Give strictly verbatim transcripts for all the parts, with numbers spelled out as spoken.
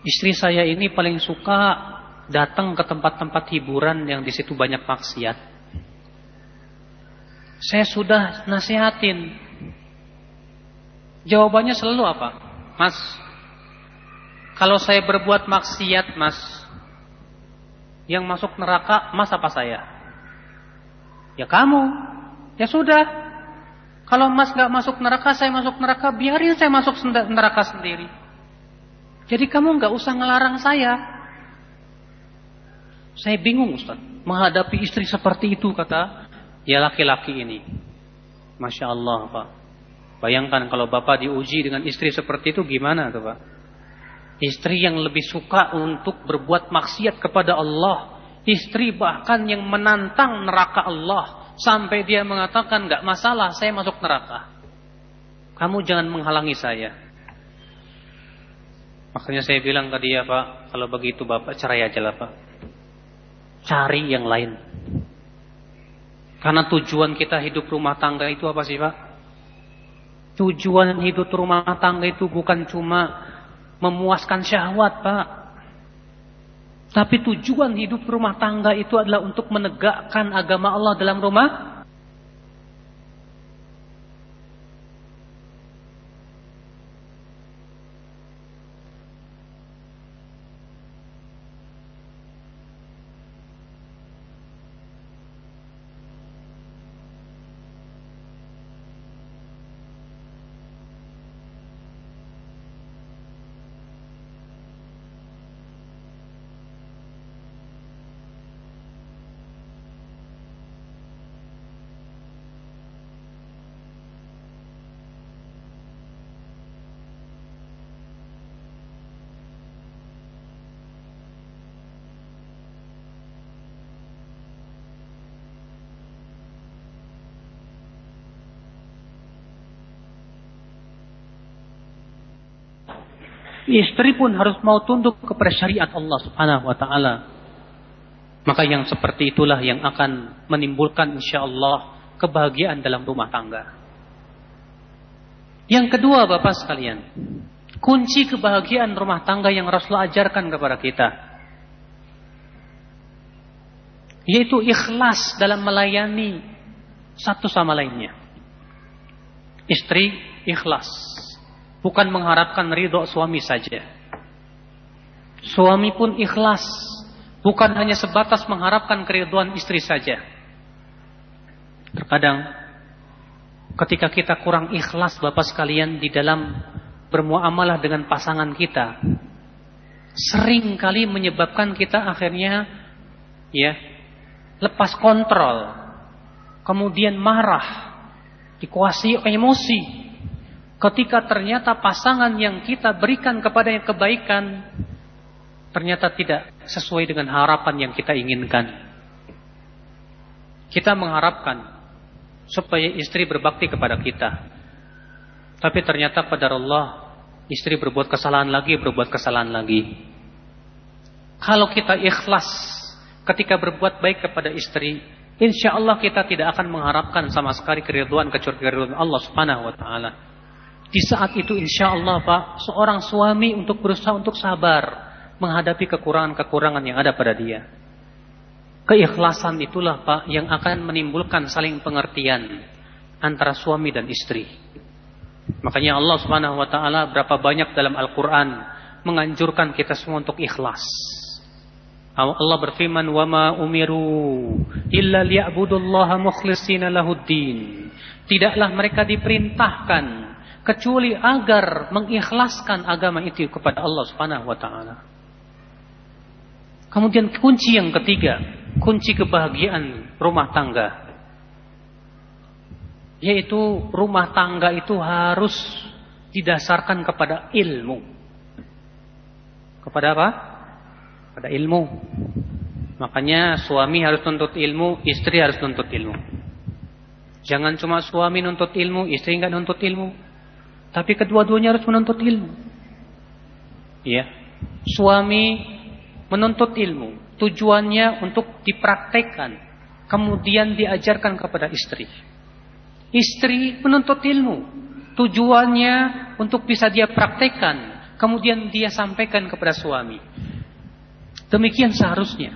Istri saya ini paling suka datang ke tempat-tempat hiburan yang di situ banyak maksiat. Saya sudah nasihatin. Jawabannya selalu apa? Mas, kalau saya berbuat maksiat, Mas, yang masuk neraka, Mas apa saya? Ya kamu. Ya sudah. Kalau Mas gak masuk neraka, saya masuk neraka, biarin saya masuk neraka sendiri. Jadi kamu gak usah ngelarang saya. Saya bingung, Ustaz, menghadapi istri seperti itu, kata ya laki-laki ini. Masya Allah, Pak. Bayangkan kalau Bapak diuji dengan istri seperti itu, gimana tuh, Pak? Istri yang lebih suka untuk berbuat maksiat kepada Allah. Istri bahkan yang menantang neraka Allah. Sampai dia mengatakan, gak masalah, saya masuk neraka. Kamu jangan menghalangi saya. Makanya saya bilang ke dia, Pak, kalau begitu Bapak cerai aja lah, Pak. Cari yang lain. Karena tujuan kita hidup rumah tangga itu apa sih, Pak? Tujuan hidup rumah tangga itu bukan cuma memuaskan syahwat, Pak. Tapi tujuan hidup rumah tangga itu adalah untuk menegakkan agama Allah dalam rumah. Istri pun harus mau tunduk kepada syariat Allah Subhanahu wa taala. Maka yang seperti itulah yang akan menimbulkan insyaallah kebahagiaan dalam rumah tangga. Yang kedua, Bapak sekalian, kunci kebahagiaan rumah tangga yang Rasulullah ajarkan kepada kita, yaitu ikhlas dalam melayani satu sama lainnya. Istri ikhlas, bukan mengharapkan ridho suami saja. Suami pun ikhlas, bukan hanya sebatas mengharapkan keridhaan istri saja. Terkadang ketika kita kurang ikhlas, Bapak sekalian, di dalam bermuamalah dengan pasangan kita, sering kali menyebabkan kita akhirnya ya lepas kontrol, kemudian marah, dikuasai emosi. Ketika ternyata pasangan yang kita berikan kepadanya kebaikan ternyata tidak sesuai dengan harapan yang kita inginkan. Kita mengharapkan supaya istri berbakti kepada kita, tapi ternyata pada Allah istri berbuat kesalahan lagi, berbuat kesalahan lagi. Kalau kita ikhlas ketika berbuat baik kepada istri, insya Allah kita tidak akan mengharapkan sama sekali keridhaan kecuali keridhaan Allah Subhanahu wa taala. Di saat itu insya Allah, Pak, seorang suami untuk berusaha untuk sabar menghadapi kekurangan-kekurangan yang ada pada dia. Keikhlasan itulah, Pak, yang akan menimbulkan saling pengertian antara suami dan istri. Makanya Allah Subhanahu wa taala berapa banyak dalam Al-Qur'an menganjurkan kita semua untuk ikhlas. Allah berfirman, "Wa ma umiru illa liya'budullaha mukhlishina lahuddin." Tidaklah mereka diperintahkan kecuali agar mengikhlaskan agama itu kepada Allah Subhanahu wa taala. Kemudian kunci yang ketiga, kunci kebahagiaan rumah tangga, yaitu rumah tangga itu harus didasarkan kepada ilmu. Kepada apa? Pada ilmu. Makanya suami harus nuntut ilmu, istri harus nuntut ilmu. Jangan cuma suami nuntut ilmu, istri enggak nuntut ilmu. Tapi kedua-duanya harus menuntut ilmu. Ya. Suami menuntut ilmu, tujuannya untuk dipraktekkan, kemudian diajarkan kepada istri. Istri menuntut ilmu, tujuannya untuk bisa dia praktekkan, kemudian dia sampaikan kepada suami. Demikian seharusnya.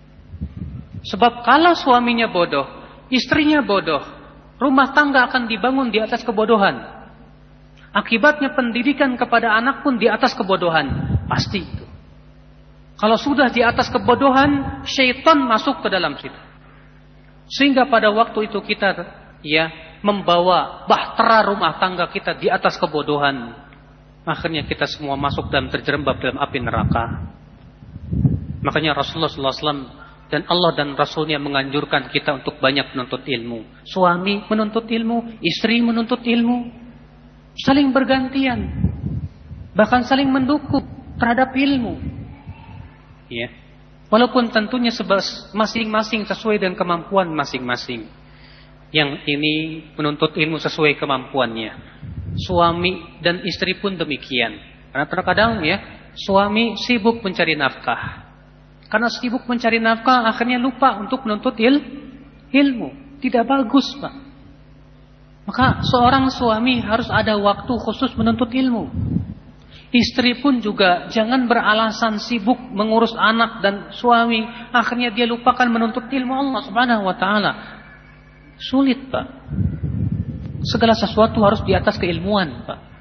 Sebab kalau suaminya bodoh, istrinya bodoh, rumah tangga akan dibangun di atas kebodohan. Akibatnya pendidikan kepada anak pun di atas kebodohan. Pasti itu. Kalau sudah di atas kebodohan, syaitan masuk ke dalam situ. Sehingga pada waktu itu kita ya membawa bahtera rumah tangga kita di atas kebodohan. Akhirnya kita semua masuk dan terjerembab dalam api neraka. Makanya Rasulullah sallallahu alaihi wasallam dan Allah dan Rasulnya menganjurkan kita untuk banyak menuntut ilmu. Suami menuntut ilmu, istri menuntut ilmu. Saling bergantian, bahkan saling mendukung terhadap ilmu. Ya, walaupun tentunya masing-masing sesuai dengan kemampuan masing-masing. Yang ini menuntut ilmu sesuai kemampuannya. Suami dan istri pun demikian. Karena terkadang ya, suami sibuk mencari nafkah. Karena sibuk mencari nafkah, akhirnya lupa untuk menuntut il ilmu. Tidak bagus, Pak. Maka seorang suami harus ada waktu khusus menuntut ilmu. Istri pun juga jangan beralasan sibuk mengurus anak dan suami, akhirnya dia lupakan menuntut ilmu Allah Subhanahu wa taala. Sulit, Pak. Segala sesuatu harus di atas keilmuan, Pak.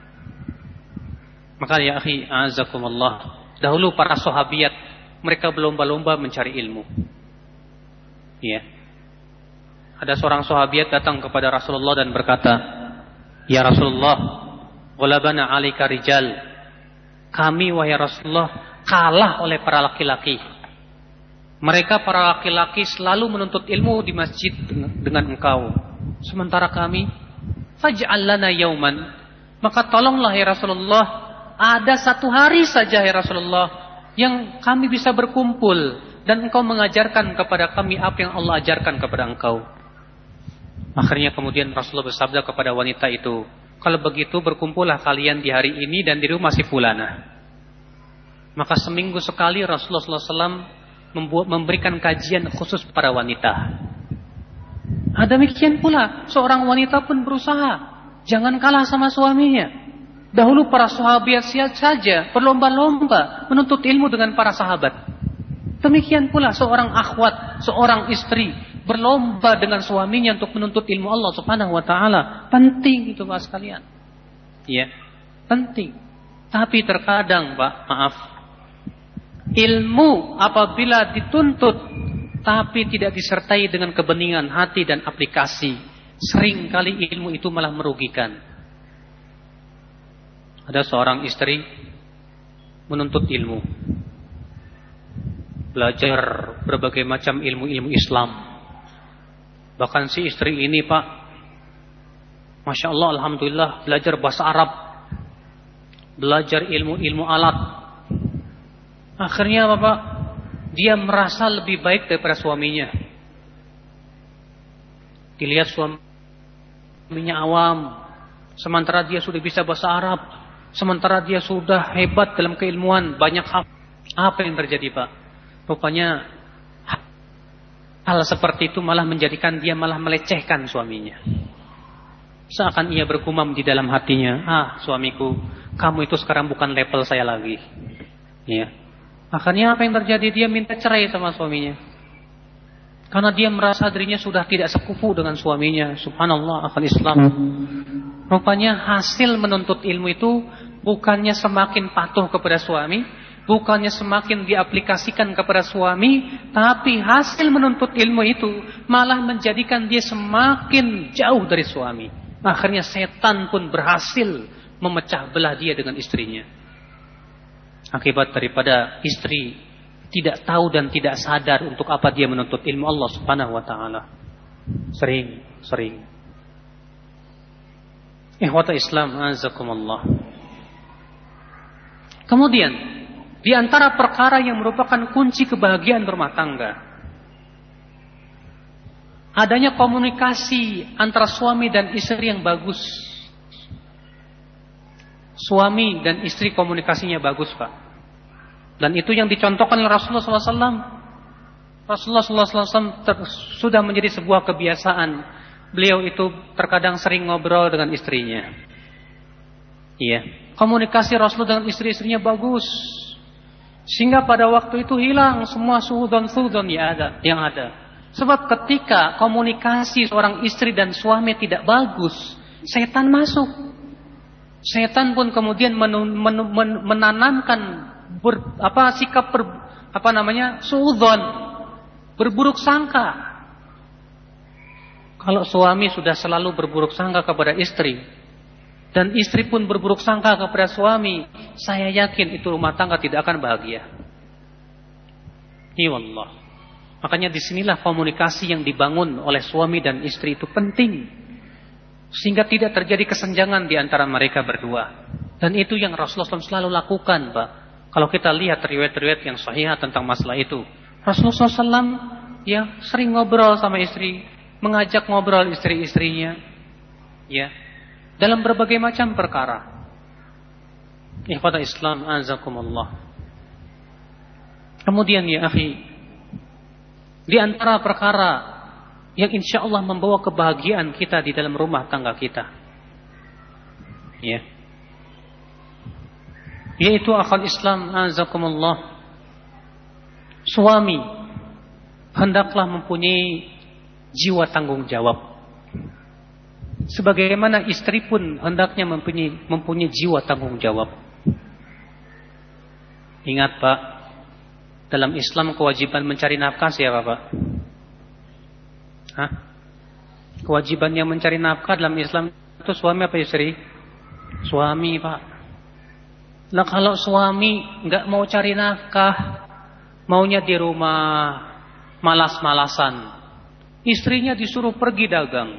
Maka ya akhi, azakumullah, dahulu para sahabiat mereka berlomba-lomba mencari ilmu. Ya. Ada seorang sahabiat datang kepada Rasulullah dan berkata, "Ya Rasulullah, ghalabana 'alaika rijal." Kami wahai Rasulullah kalah oleh para laki-laki. Mereka para laki-laki selalu menuntut ilmu di masjid dengan engkau. Sementara kami, faj'al lana yauman. Maka tolonglah ya Rasulullah, ada satu hari saja ya Rasulullah yang kami bisa berkumpul dan engkau mengajarkan kepada kami apa yang Allah ajarkan kepada engkau. Akhirnya kemudian Rasulullah bersabda kepada wanita itu, kalau begitu berkumpullah kalian di hari ini dan di rumah si fulana. Maka seminggu sekali Rasulullah sallallahu alaihi wasallam membuat, memberikan kajian khusus para wanita. Nah, demikian pula seorang wanita pun berusaha jangan kalah sama suaminya. Dahulu para sahabat saja berlomba-lomba menuntut ilmu dengan para sahabat. Demikian pula seorang akhwat, seorang istri berlomba dengan suaminya untuk menuntut ilmu Allah Subhanahu wa taala. Penting itu Pak sekalian. Ya, penting. Tapi terkadang Pak, maaf. Ilmu apabila dituntut tapi tidak disertai dengan kebeningan hati dan aplikasi, seringkali ilmu itu malah merugikan. Ada seorang istri menuntut ilmu, belajar berbagai macam ilmu-ilmu Islam. Bahkan si istri ini Pak, Masya Allah, Alhamdulillah, belajar bahasa Arab, belajar ilmu-ilmu alat. Akhirnya Bapak, dia merasa lebih baik daripada suaminya. Dilihat suaminya awam, sementara dia sudah bisa bahasa Arab, sementara dia sudah hebat dalam keilmuan, banyak hal. Apa yang terjadi Pak? Rupanya hal seperti itu malah menjadikan dia malah melecehkan suaminya. Seakan ia bergumam di dalam hatinya, ah suamiku, kamu itu sekarang bukan level saya lagi. Ya. Akhirnya apa yang terjadi? Dia minta cerai sama suaminya. Karena dia merasa dirinya sudah tidak sekufu dengan suaminya. Subhanallah, akal Islam. Rupanya hasil menuntut ilmu itu bukannya semakin patuh kepada suami, bukannya semakin diaplikasikan kepada suami, tapi hasil menuntut ilmu itu malah menjadikan dia semakin jauh dari suami. Akhirnya setan pun berhasil memecah belah dia dengan istrinya. Akibat daripada istri tidak tahu dan tidak sadar untuk apa dia menuntut ilmu Allah Subhanahu wa taala. Sering, sering. Ikhwata Islam, azakumullah. Kemudian, di antara perkara yang merupakan kunci kebahagiaan rumah tangga, adanya komunikasi antara suami dan istri yang bagus. Suami dan istri komunikasinya bagus, Pak. Dan itu yang dicontohkan oleh Rasulullah sallallahu alaihi wasallam. Rasulullah sallallahu alaihi wasallam sudah menjadi sebuah kebiasaan. Beliau itu terkadang sering ngobrol dengan istrinya. Iya. Komunikasi Rasul dengan istri-istrinya bagus. Sehingga pada waktu itu hilang semua suudzon-suudzon yang ada, yang ada. Sebab ketika komunikasi seorang istri dan suami tidak bagus, setan masuk. Setan pun kemudian menu, menu, men, menanamkan ber, apa sikap ber, apa namanya suudzon, berburuk sangka. Kalau suami sudah selalu berburuk sangka kepada istri, dan istri pun berburuk sangka kepada suami, saya yakin itu rumah tangga tidak akan bahagia. Ya Allah. Makanya disinilah komunikasi yang dibangun oleh suami dan istri itu penting, sehingga tidak terjadi kesenjangan di antara mereka berdua. Dan itu yang Rasulullah shallallahu alaihi wasallam selalu lakukan, Pak. Kalau kita lihat riwayat-riwayat yang sahih tentang masalah itu, Rasulullah shallallahu alaihi wasallam ya sering ngobrol sama istri, mengajak ngobrol istri-istrinya, ya, dalam berbagai macam perkara. Ikhwatul Islam, azakumullah. Kemudian ya akhi, di antara perkara yang insya Allah membawa kebahagiaan kita di dalam rumah tangga kita, ya, yaitu akal Islam, azakumullah, suami hendaklah mempunyai jiwa tanggung jawab. Sebagaimana istri pun hendaknya mempunyai, mempunyai jiwa tanggung jawab. Ingat Pak, dalam Islam kewajiban mencari nafkah siapa Pak? Hah? Kewajiban yang mencari nafkah dalam Islam itu suami apa istri? Suami Pak. Nah kalau suami nggak mau cari nafkah, maunya di rumah malas-malasan, istrinya disuruh pergi dagang.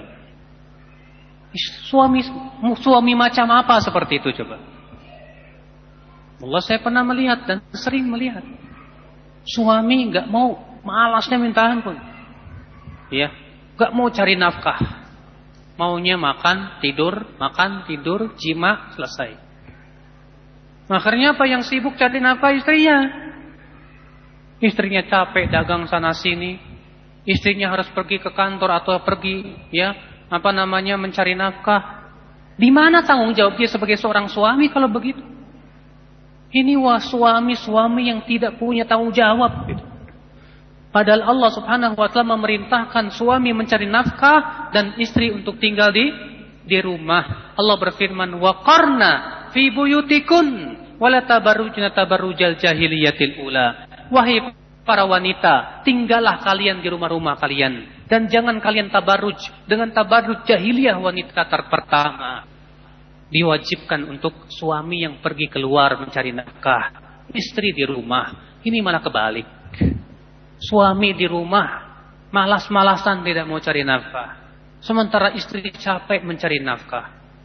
Suami suami macam apa seperti itu coba? Allah, saya pernah melihat dan sering melihat. Suami nggak mau, malasnya minta ampun. Ya, nggak mau cari nafkah. Maunya makan, tidur, makan, tidur, jima, selesai. Akhirnya apa yang sibuk cari nafkah istrinya? Istrinya capek dagang sana sini. Istrinya harus pergi ke kantor atau pergi ya, apa namanya mencari nafkah. Di mana tanggung jawab dia sebagai seorang suami kalau begitu? Ini wah suami-suami yang tidak punya tanggung jawab gitu. Padahal Allah Subhanahu wa taala memerintahkan suami mencari nafkah dan istri untuk tinggal di di rumah. Allah berfirman, "Wa qarna fi buyutikun wa la tabarrujna tabarrujal jahiliyatil ula." Wahai para wanita, tinggallah kalian di rumah-rumah kalian dan jangan kalian tabarruj dengan tabarruj jahiliyah wanita terpertama. Diwajibkan untuk suami yang pergi keluar mencari nafkah, istri di rumah. Ini malah kebalik. Suami di rumah malas-malasan tidak mau cari nafkah, sementara istri capek mencari nafkah.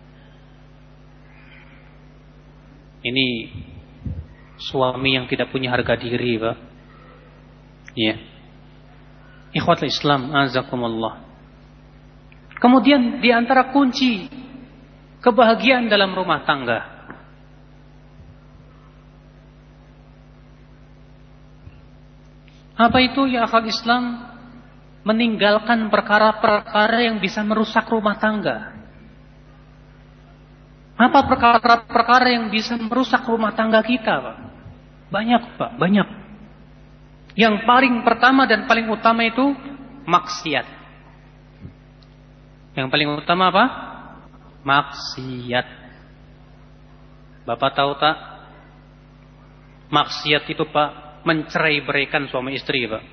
Ini suami yang tidak punya harga diri, Pak. Ya. Ikhwatul Islam, azakumullah. Kemudian di antara kunci kebahagiaan dalam rumah tangga, apa itu ya akal Islam? Meninggalkan perkara-perkara yang bisa merusak rumah tangga. Apa perkara-perkara yang bisa merusak rumah tangga kita, Pak? Banyak, Pak, banyak. Yang paling pertama dan paling utama itu maksiat. Yang paling utama apa? Maksiat. Bapak tahu tak? Maksiat itu Pak, mencerai-beraikan suami istri, Pak.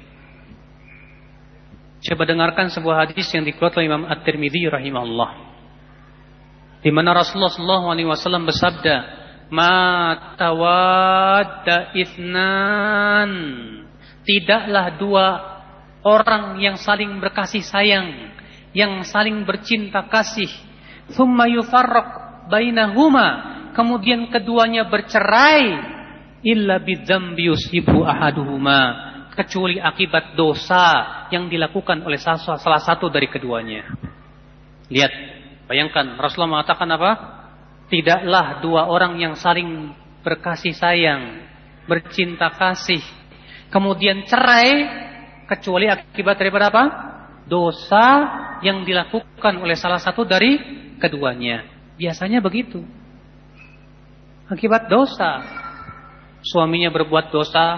Coba dengarkan sebuah hadis yang dikeluarkan oleh Imam At-Tirmidzi rahimahullah, di mana Rasulullah sallallahu alaihi wasallam bersabda, "Ma tawadda itsnan." Tidaklah dua orang yang saling berkasih sayang, yang saling bercinta kasih, thumma yufarraq bainahuma, kemudian keduanya bercerai, illa bidzambi yusibu ahaduhuma, kecuali akibat dosa yang dilakukan oleh salah satu dari keduanya. Lihat, bayangkan Rasulullah mengatakan apa? Tidaklah dua orang yang saling berkasih sayang, bercinta kasih, kemudian cerai, kecuali akibat daripada apa? Dosa yang dilakukan oleh salah satu dari keduanya. Biasanya begitu. Akibat dosa. Suaminya berbuat dosa,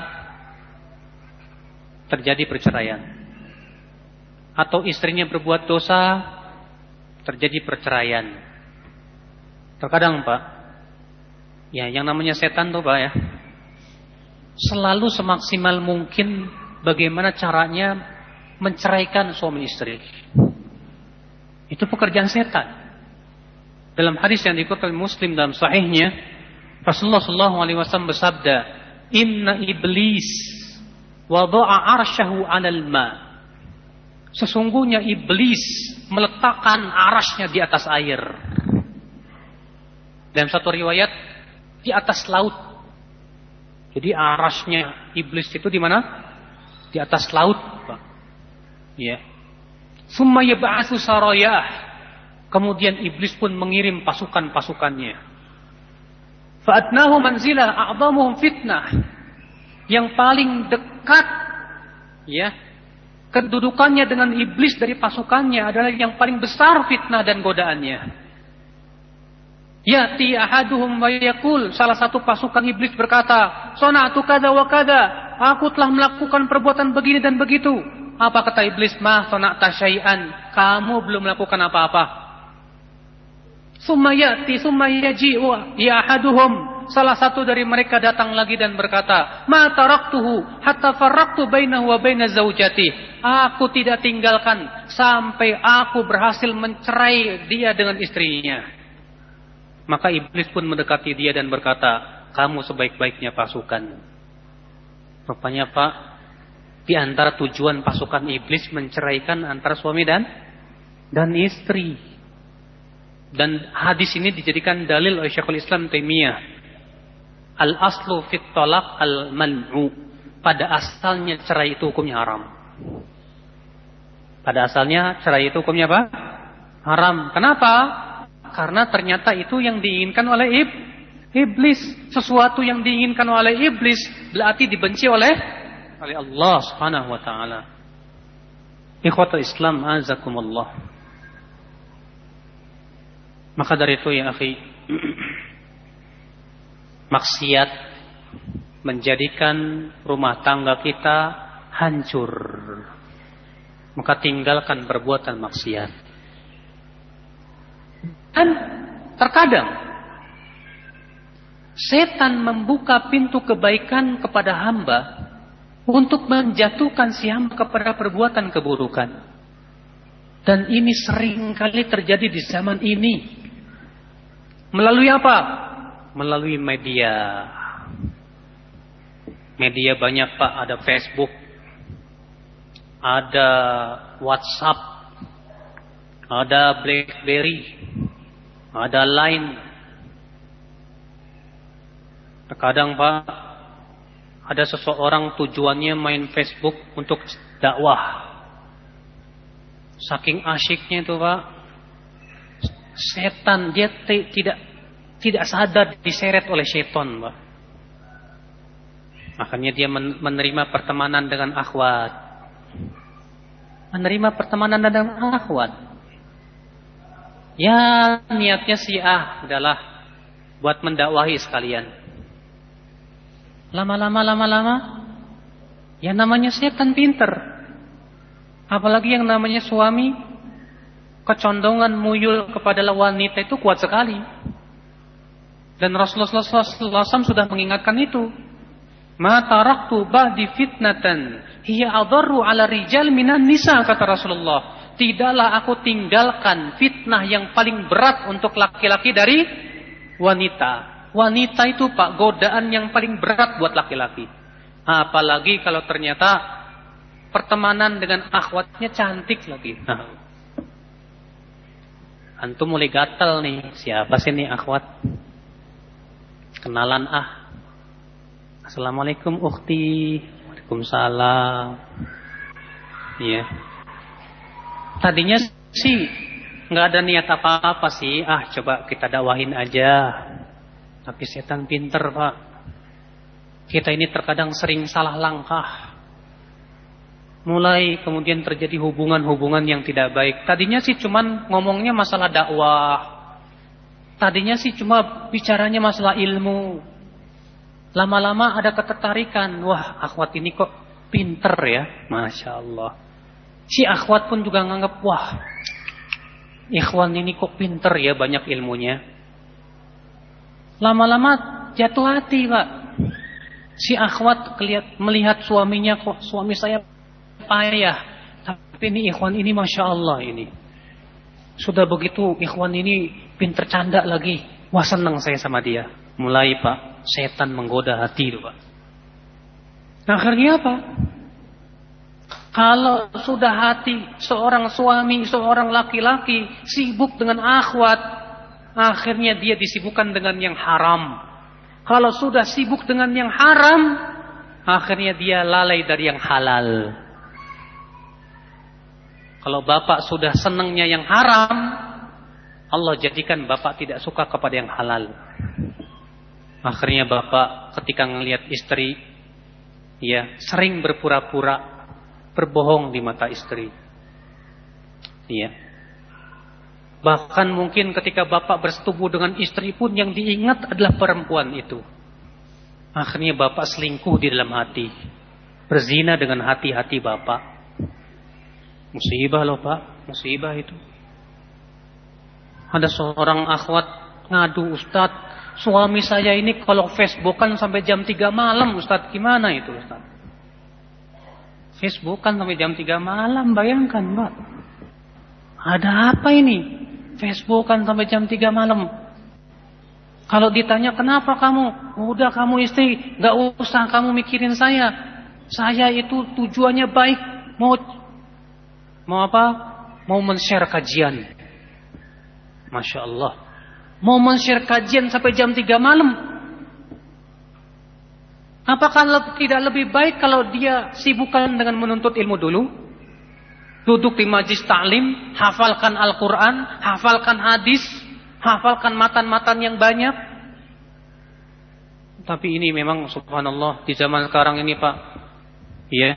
terjadi perceraian. Atau istrinya berbuat dosa, terjadi perceraian. Terkadang Pak, ya yang namanya setan tuh Pak ya, selalu semaksimal mungkin bagaimana caranya menceraikan suami istri. Itu pekerjaan setan. Dalam hadis yang dikutip Muslim dalam sahihnya, Rasulullah sallallahu alaihi wasallam bersabda, "Inna iblis wada'a arsyahu 'alal ma." Sesungguhnya iblis meletakkan arasnya di atas air. Dalam satu riwayat di atas laut. Jadi arasnya iblis itu di mana? Di atas laut, Pak. Ya. Summa yab'atsu sarayah. Kemudian iblis pun mengirim pasukan-pasukannya. Fa'adnahu manzilah a'dhamuhum fitnah. Yang paling dekat ya, kedudukannya dengan iblis dari pasukannya adalah yang paling besar fitnah dan godaannya. Ya'ti ahaduhum wa yaqul, salah satu pasukan iblis berkata, "Sana'tu kadza wa kadza, aku telah melakukan perbuatan begini dan begitu." Apa kata iblis? "Ma sana'ta syai'an, kamu belum melakukan apa-apa." Summa ya'ti summa yaji'u ya ahaduhum, salah satu dari mereka datang lagi dan berkata, "Ma taraktuhu hatta farraqtu bainahu wa baina zaujati." Aku tidak tinggalkan sampai aku berhasil mencerai dia dengan istrinya. Maka iblis pun mendekati dia dan berkata, "Kamu sebaik-baiknya pasukan." Rupanya Pak, di antara tujuan pasukan iblis menceraikan antara suami dan dan istri. Dan hadis ini dijadikan dalil oleh Syekhul Islam Taimiyah. Al-aslu fit talaq al-man'u. Pada asalnya cerai itu hukumnya haram. Pada asalnya cerai itu hukumnya apa? Haram. Kenapa? Karena ternyata itu yang diinginkan oleh ib, iblis. Sesuatu yang diinginkan oleh iblis berarti dibenci oleh oleh Allah Subhanahu wa taala. Ikhwatul Islam azakumullah. Maka dari itu ya akhi, maksiat menjadikan rumah tangga kita hancur. Maka tinggalkan perbuatan maksiat. Dan terkadang setan membuka pintu kebaikan kepada hamba untuk menjatuhkan si hamba kepada perbuatan keburukan. Dan ini sering kali terjadi di zaman ini. Melalui apa? Melalui media. Media banyak Pak, ada Facebook, ada WhatsApp, ada BlackBerry, ada Line. Terkadang Pak, ada seseorang tujuannya main Facebook untuk dakwah. Saking asyiknya itu Pak, setan dia te, tidak tidak sadar diseret oleh setan Pak. Makanya dia men, menerima pertemanan dengan akhwat. Menerima pertemanan dengan akhwat. Ya niatnya si ah adalah buat mendakwahi sekalian. Lama-lama lama-lama ya namanya setan pinter. Apalagi yang namanya suami, kecondongan muyul kepada wanita itu kuat sekali. Dan Rasulullah sallallahu alaihi wasallam sudah mengingatkan itu. Ma taraktu ba'di fitnatan hiya adarru 'ala rijal minan nisa, kata Rasulullah. Tidaklah aku tinggalkan fitnah yang paling berat untuk laki-laki dari wanita. Wanita itu Pak, godaan yang paling berat buat laki-laki. Apalagi kalau ternyata pertemanan dengan akhwatnya cantik lagi. Nah, antum mulai gatal nih. Siapa sih nih akhwat? Kenalan ah. Assalamualaikum ukhti. Waalaikumsalam. Iya. Tadinya sih nggak ada niat apa-apa sih. Ah, coba kita dakwahin aja. Tapi setan pinter Pak. Kita ini terkadang sering salah langkah. Mulai kemudian terjadi hubungan-hubungan yang tidak baik. Tadinya sih cuman ngomongnya masalah dakwah. Tadinya sih cuma bicaranya masalah ilmu. Lama-lama ada ketertarikan. Wah, akhwat ini kok pinter ya. Masya Allah. Si akhwat pun juga nganggap, wah, ikhwan ini kok pinter ya, banyak ilmunya. Lama-lama jatuh hati, Pak. Si akhwat kelihat, melihat suaminya, kok suami saya payah. Tapi ini ikhwan ini Masya Allah ini. Sudah begitu ikhwan ini pinter canda lagi. Wah, senang saya sama dia. Mulai, Pak, setan menggoda hati itu, Pak. Nah, akhirnya apa? Kalau sudah hati seorang suami, seorang laki-laki sibuk dengan akhwat, akhirnya dia disibukkan dengan yang haram. Kalau sudah sibuk dengan yang haram, akhirnya dia lalai dari yang halal. Kalau bapak sudah senangnya yang haram, Allah jadikan bapak tidak suka kepada yang halal. Akhirnya bapak ketika melihat istri, ya sering berpura-pura berbohong di mata istri. Iya. Bahkan mungkin ketika bapak bersetubuh dengan istri pun yang diingat adalah perempuan itu. Akhirnya bapak selingkuh di dalam hati. Berzina dengan hati-hati bapak. Musibah loh, Pak. Musibah itu. Ada seorang akhwat ngadu, Ustadz, suami saya ini kalau Facebookan sampai jam tiga malam, Ustadz. Gimana itu, Ustadz? Facebookan sampai jam tiga malam, bayangkan, Pak. Ada apa ini? Facebookan sampai jam tiga malam. Kalau ditanya kenapa kamu? Udah kamu istri, gak usah kamu mikirin saya. Saya itu tujuannya baik. Mau mau apa? Mau men-share kajian. Masya Allah. Mau men-share kajian sampai jam tiga malam. Apakah tidak lebih baik kalau dia sibukkan dengan menuntut ilmu dulu? Duduk di majlis ta'lim, hafalkan Al-Quran, hafalkan hadis, hafalkan matan-matan yang banyak. Tapi ini memang subhanallah di zaman sekarang ini, Pak. Ya.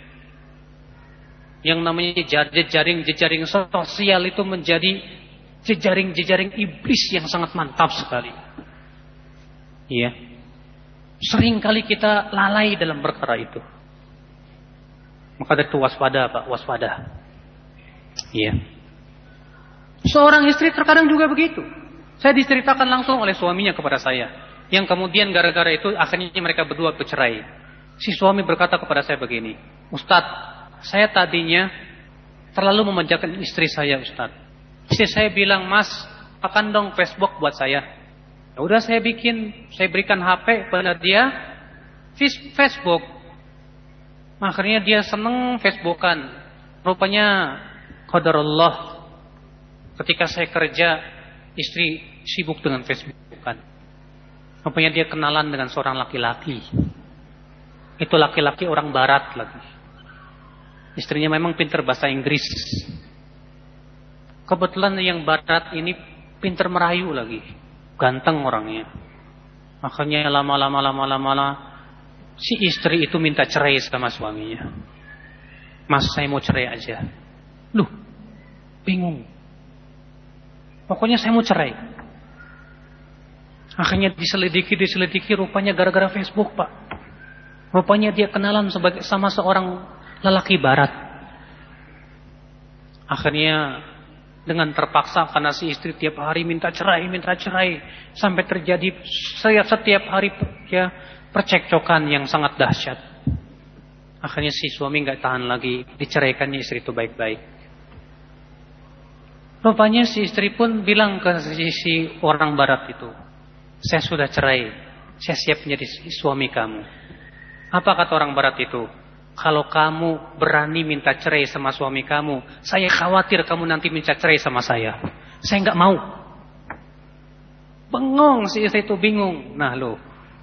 Yang namanya jejaring-jejaring sosial itu menjadi jejaring-jejaring iblis yang sangat mantap sekali. Iya. Sering kali kita lalai dalam perkara itu. Maka dari itu waspada, Pak, waspada. Iya. Seorang istri terkadang juga begitu. Saya diceritakan langsung oleh suaminya kepada saya. Yang kemudian gara-gara itu akhirnya mereka berdua bercerai. Si suami berkata kepada saya begini, Ustadz, saya tadinya terlalu memanjakan istri saya, Ustadz. Istri saya bilang, Mas, akan dong Facebook buat saya. Ya udah saya bikin, saya berikan H P pada dia, Facebook. Akhirnya dia seneng Facebookan. Rupanya qadarullah. Ketika saya kerja, istri sibuk dengan Facebookan. Rupanya dia kenalan dengan seorang laki-laki. Itu laki-laki orang barat lagi. Istrinya memang pintar bahasa Inggris. Kebetulan yang barat ini pintar merayu lagi. Ganteng orangnya. Makanya lama-lama lama-lama si istri itu minta cerai sama suaminya. Mas, saya mau cerai aja. Loh, bingung. Pokoknya saya mau cerai. Akhirnya diselidiki, diselidiki, rupanya gara-gara Facebook, Pak. Rupanya dia kenalan sebagai sama seorang lelaki barat. Akhirnya dengan terpaksa karena si istri tiap hari minta cerai, minta cerai, sampai terjadi setiap hari ya percekcokan yang sangat dahsyat. Akhirnya si suami nggak tahan lagi, diceraikannya istri itu baik-baik. Rupanya si istri pun bilang ke si orang barat itu, saya sudah cerai, saya siap menjadi suami kamu. Apa kata orang barat itu? Kalau kamu berani minta cerai sama suami kamu, saya khawatir kamu nanti minta cerai sama saya. Saya nggak mau. Bengong si istri itu, bingung. Nah lo,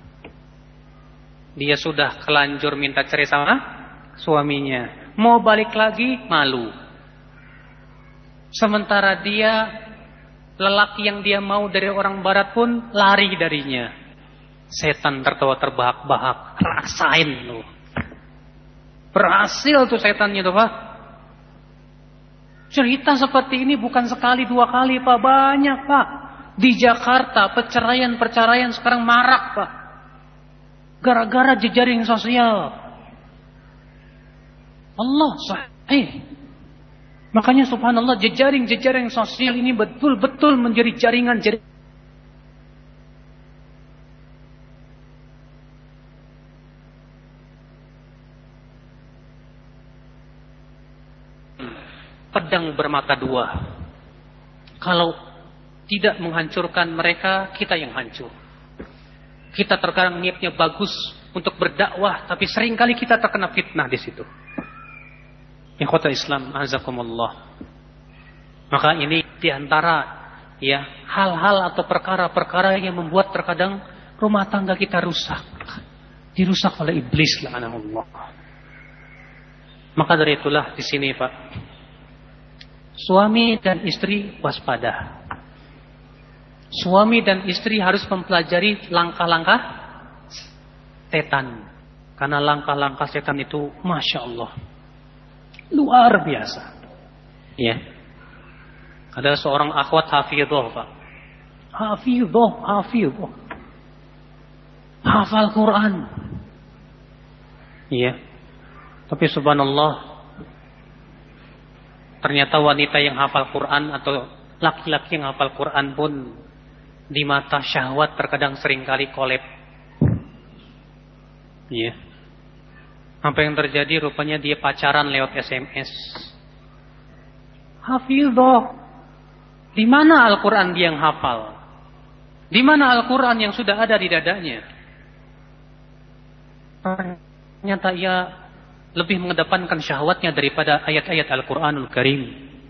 dia sudah kelanjur minta cerai sama suaminya. Mau balik lagi, malu. Sementara dia, lelaki yang dia mau dari orang barat pun lari darinya. Setan tertawa terbahak-bahak. Rasain lo. Berhasil tuh setannya tuh, Pak. Cerita seperti ini bukan sekali dua kali, Pak. Banyak, Pak. Di Jakarta perceraian-perceraian sekarang marak, Pak. Gara-gara jejaring sosial. Allah sahih. Makanya subhanallah, jejaring-jejaring sosial ini betul-betul menjadi jaringan-jaringan pedang bermata dua. Kalau tidak menghancurkan mereka, kita yang hancur. Kita terkadang niatnya bagus untuk berdakwah, tapi seringkali kita terkena fitnah di situ. Ikhwatul Islam, azakumullah. Maka ini diantara ya hal-hal atau perkara-perkara yang membuat terkadang rumah tangga kita rusak, dirusak oleh iblis, la'anahullah. Maka dari itulah di sini, Pak, suami dan istri waspada. Suami dan istri harus mempelajari langkah-langkah setan. Karena langkah-langkah setan itu Masya Allah luar biasa. Ya. Ada seorang akhwat hafidhah, Pak. Hafidhah, hafidhah. Hafal Quran. Iya. Tapi subhanallah, ternyata wanita yang hafal Quran atau laki-laki yang hafal Quran pun di mata syahwat terkadang seringkali kolep. Iya. Apa yang terjadi? Rupanya dia pacaran lewat S M S. Hafidhah. Di mana Al-Quran dia yang hafal? Di mana Al-Quran yang sudah ada di dadanya? Ternyata ia lebih mengedepankan syahwatnya daripada ayat-ayat Al-Quranul Karim.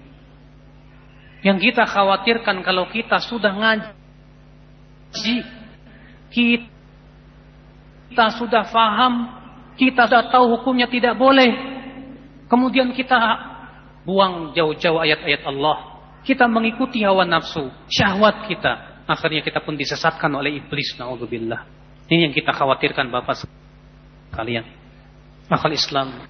Yang kita khawatirkan kalau kita sudah ngaji, kita sudah faham, kita sudah tahu hukumnya tidak boleh, kemudian kita buang jauh-jauh ayat-ayat Allah, kita mengikuti hawa nafsu, syahwat kita, akhirnya kita pun disesatkan oleh iblis, na'udzubillah. Ini yang kita khawatirkan, Bapak sekalian. Akal Islam,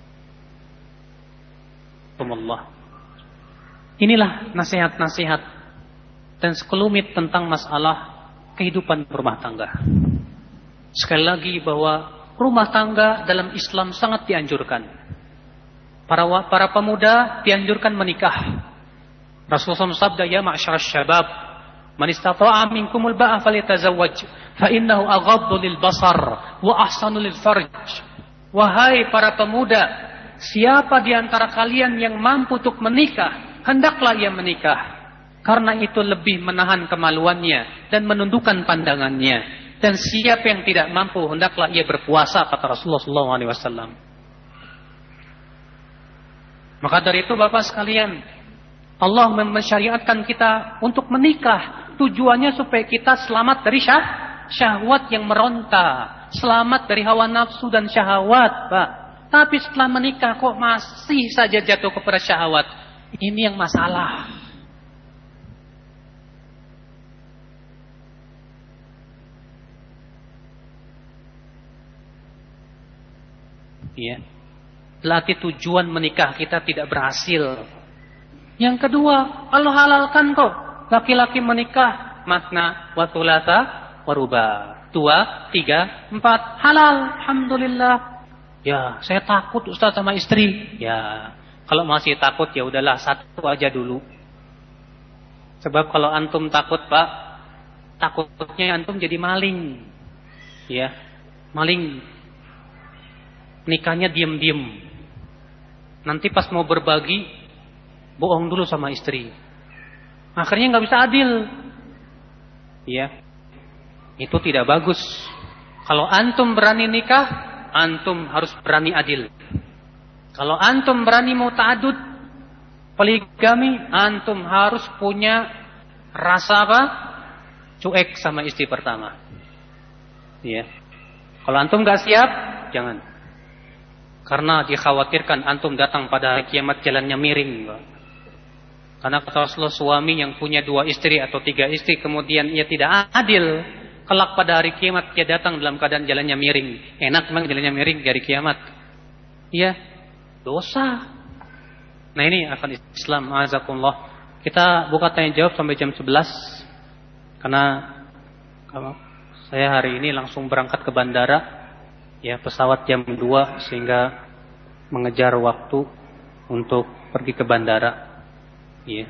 Allah. Inilah nasihat-nasihat dan sekelumit tentang masalah kehidupan rumah tangga. Sekali lagi bahwa rumah tangga dalam Islam sangat dianjurkan. Para para pemuda dianjurkan menikah. Rasulullah sabda, ya ma'syaras syabab, man istata'a minkumul ba'a falyatazawwaj, fa innahu aghaddu lil basar wa ahsanu lil farj. Wahai para pemuda, siapa di antara kalian yang mampu untuk menikah, hendaklah ia menikah. Karena itu lebih menahan kemaluannya dan menundukkan pandangannya. Dan siapa yang tidak mampu, hendaklah ia berpuasa, kata Rasulullah shallallahu alaihi wasallam. Maka dari itu Bapak sekalian, Allah mensyariatkan kita untuk menikah. Tujuannya supaya kita selamat dari syah, syahwat yang meronta. Selamat dari hawa nafsu dan syahwat, Pak. Tapi setelah menikah kok masih saja jatuh kepada syahwat. Ini yang masalah. Ya. Berarti tujuan menikah kita tidak berhasil. Yang kedua, Allah halalkan kok laki-laki menikah matna wa thulatha wa ruba. Dua, tiga, empat, halal, alhamdulillah. Ya, saya takut Ustaz sama istri. Ya, kalau masih takut ya udahlah satu aja dulu. Sebab kalau antum takut, Pak, takutnya antum jadi maling. Ya, maling. Nikahnya diam-diam. Nanti pas mau berbagi, bohong dulu sama istri. Akhirnya nggak bisa adil. Ya, itu tidak bagus. Kalau antum berani nikah, antum harus berani adil. Kalau antum berani mau ta'adud, poligami, antum harus punya rasa apa? Cuek sama istri pertama. Ya. Kalau antum nggak siap, jangan. Karena dikhawatirkan antum datang pada hari kiamat jalannya miring. Karena kata Rasulullah, suami yang punya dua istri atau tiga istri kemudian ia tidak adil, kelak pada hari kiamat dia datang dalam keadaan jalannya miring. Enak memang jalannya miring di hari kiamat. Iya, dosa. Nah ini akan Islam, azakumullah. Kita buka tanya jawab sampai jam sebelas. Karena kalau saya hari ini langsung berangkat ke bandara, ya pesawat jam dua, sehingga mengejar waktu untuk pergi ke bandara. Ya.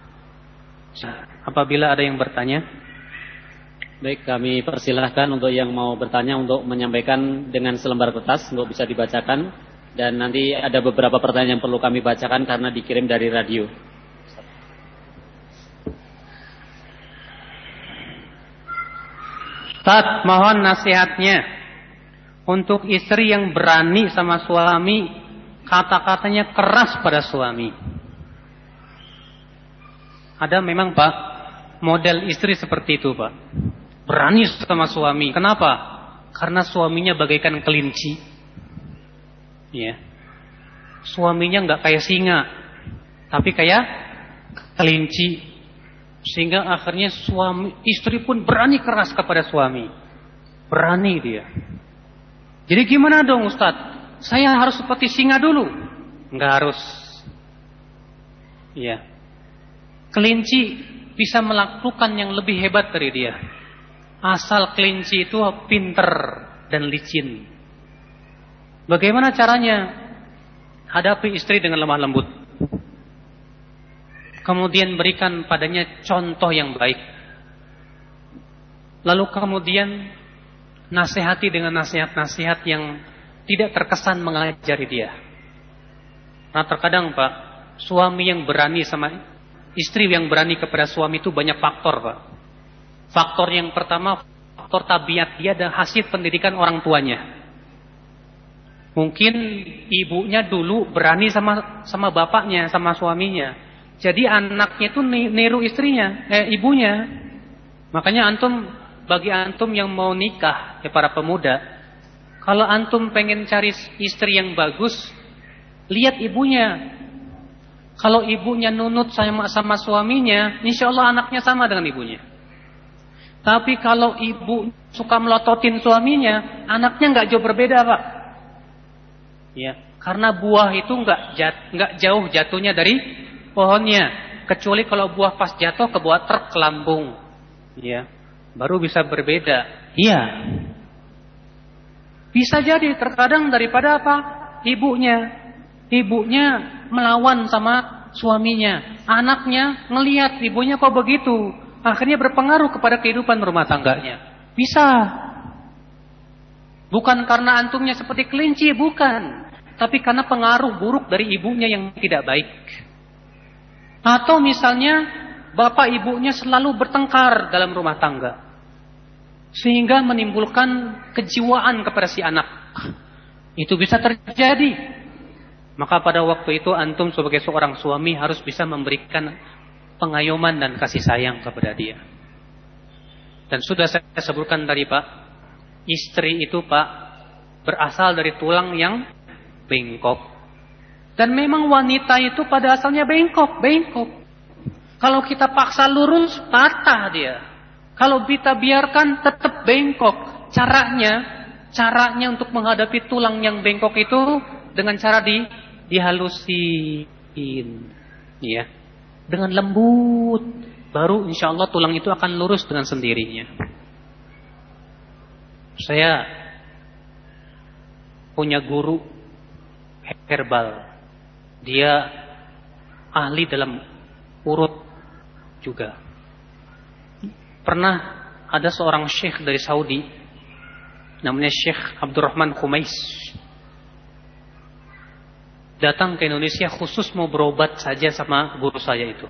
Apabila ada yang bertanya, baik, kami persilahkan untuk yang mau bertanya untuk menyampaikan dengan selembar kertas untuk bisa dibacakan, dan nanti ada beberapa pertanyaan yang perlu kami bacakan karena dikirim dari radio. Ustaz, mohon nasihatnya untuk istri yang berani sama suami, kata-katanya keras pada suami. Ada memang Pak model istri seperti itu Pak, berani sama suami. Kenapa? Karena suaminya bagaikan kelinci. Ya. Suaminya nggak kayak singa, tapi kayak kelinci. Sehingga akhirnya suami, istri pun berani keras kepada suami. Berani dia. Jadi gimana dong Ustadz? Saya harus seperti singa dulu? Nggak harus. Ya. Kelinci bisa melakukan yang lebih hebat dari dia. Asal kelinci itu pinter dan licin. Bagaimana caranya? Hadapi istri dengan lemah lembut. Kemudian berikan padanya contoh yang baik. Lalu kemudian nasihati dengan nasihat-nasihat yang tidak terkesan mengajari dia. Nah terkadang Pak, suami yang berani sama istri yang berani kepada suami itu banyak faktor Pak. Faktor yang pertama, faktor tabiat dia dan hasil pendidikan orang tuanya. Mungkin ibunya dulu berani sama sama bapaknya, sama suaminya. Jadi anaknya itu niru istrinya, eh ibunya. Makanya antum, bagi antum yang mau nikah, ya para pemuda, kalau antum pengen cari istri yang bagus, lihat ibunya. Kalau ibunya nunut sama sama suaminya, insya Allah anaknya sama dengan ibunya. Tapi kalau ibu suka melototin suaminya, anaknya nggak jauh berbeda Pak. Ya, karena buah itu nggak jat, nggak jauh jatuhnya dari pohonnya, kecuali kalau buah pas jatuh ke bawah truk ke lambung, ya, baru bisa berbeda. Iya, bisa jadi terkadang daripada apa? Ibunya, ibunya melawan sama suaminya, anaknya ngelihat ibunya kok begitu, akhirnya berpengaruh kepada kehidupan rumah tangganya. Bisa, bukan karena antumnya seperti kelinci, bukan, tapi karena pengaruh buruk dari ibunya yang tidak baik. Atau misalnya bapak ibunya selalu bertengkar dalam rumah tangga, sehingga menimbulkan kejiwaan kepada si anak. Itu bisa terjadi. Maka pada waktu itu antum sebagai seorang suami harus bisa memberikan pengayoman dan kasih sayang kepada dia. Dan sudah saya sebutkan tadi Pak, istri itu Pak berasal dari tulang yang bengkok. Dan memang wanita itu pada asalnya bengkok, bengkok. Kalau kita paksa lurus, patah dia. Kalau kita biarkan tetap bengkok. Caranya, caranya untuk menghadapi tulang yang bengkok itu dengan cara di dihalusin, ya, dengan lembut. Baru insya Allah tulang itu akan lurus dengan sendirinya. Saya punya guru herbal. Dia ahli dalam urut juga. Pernah ada seorang syekh dari Saudi, namanya Syekh Abdurrahman Khumais, datang ke Indonesia khusus mau berobat saja sama guru saya itu.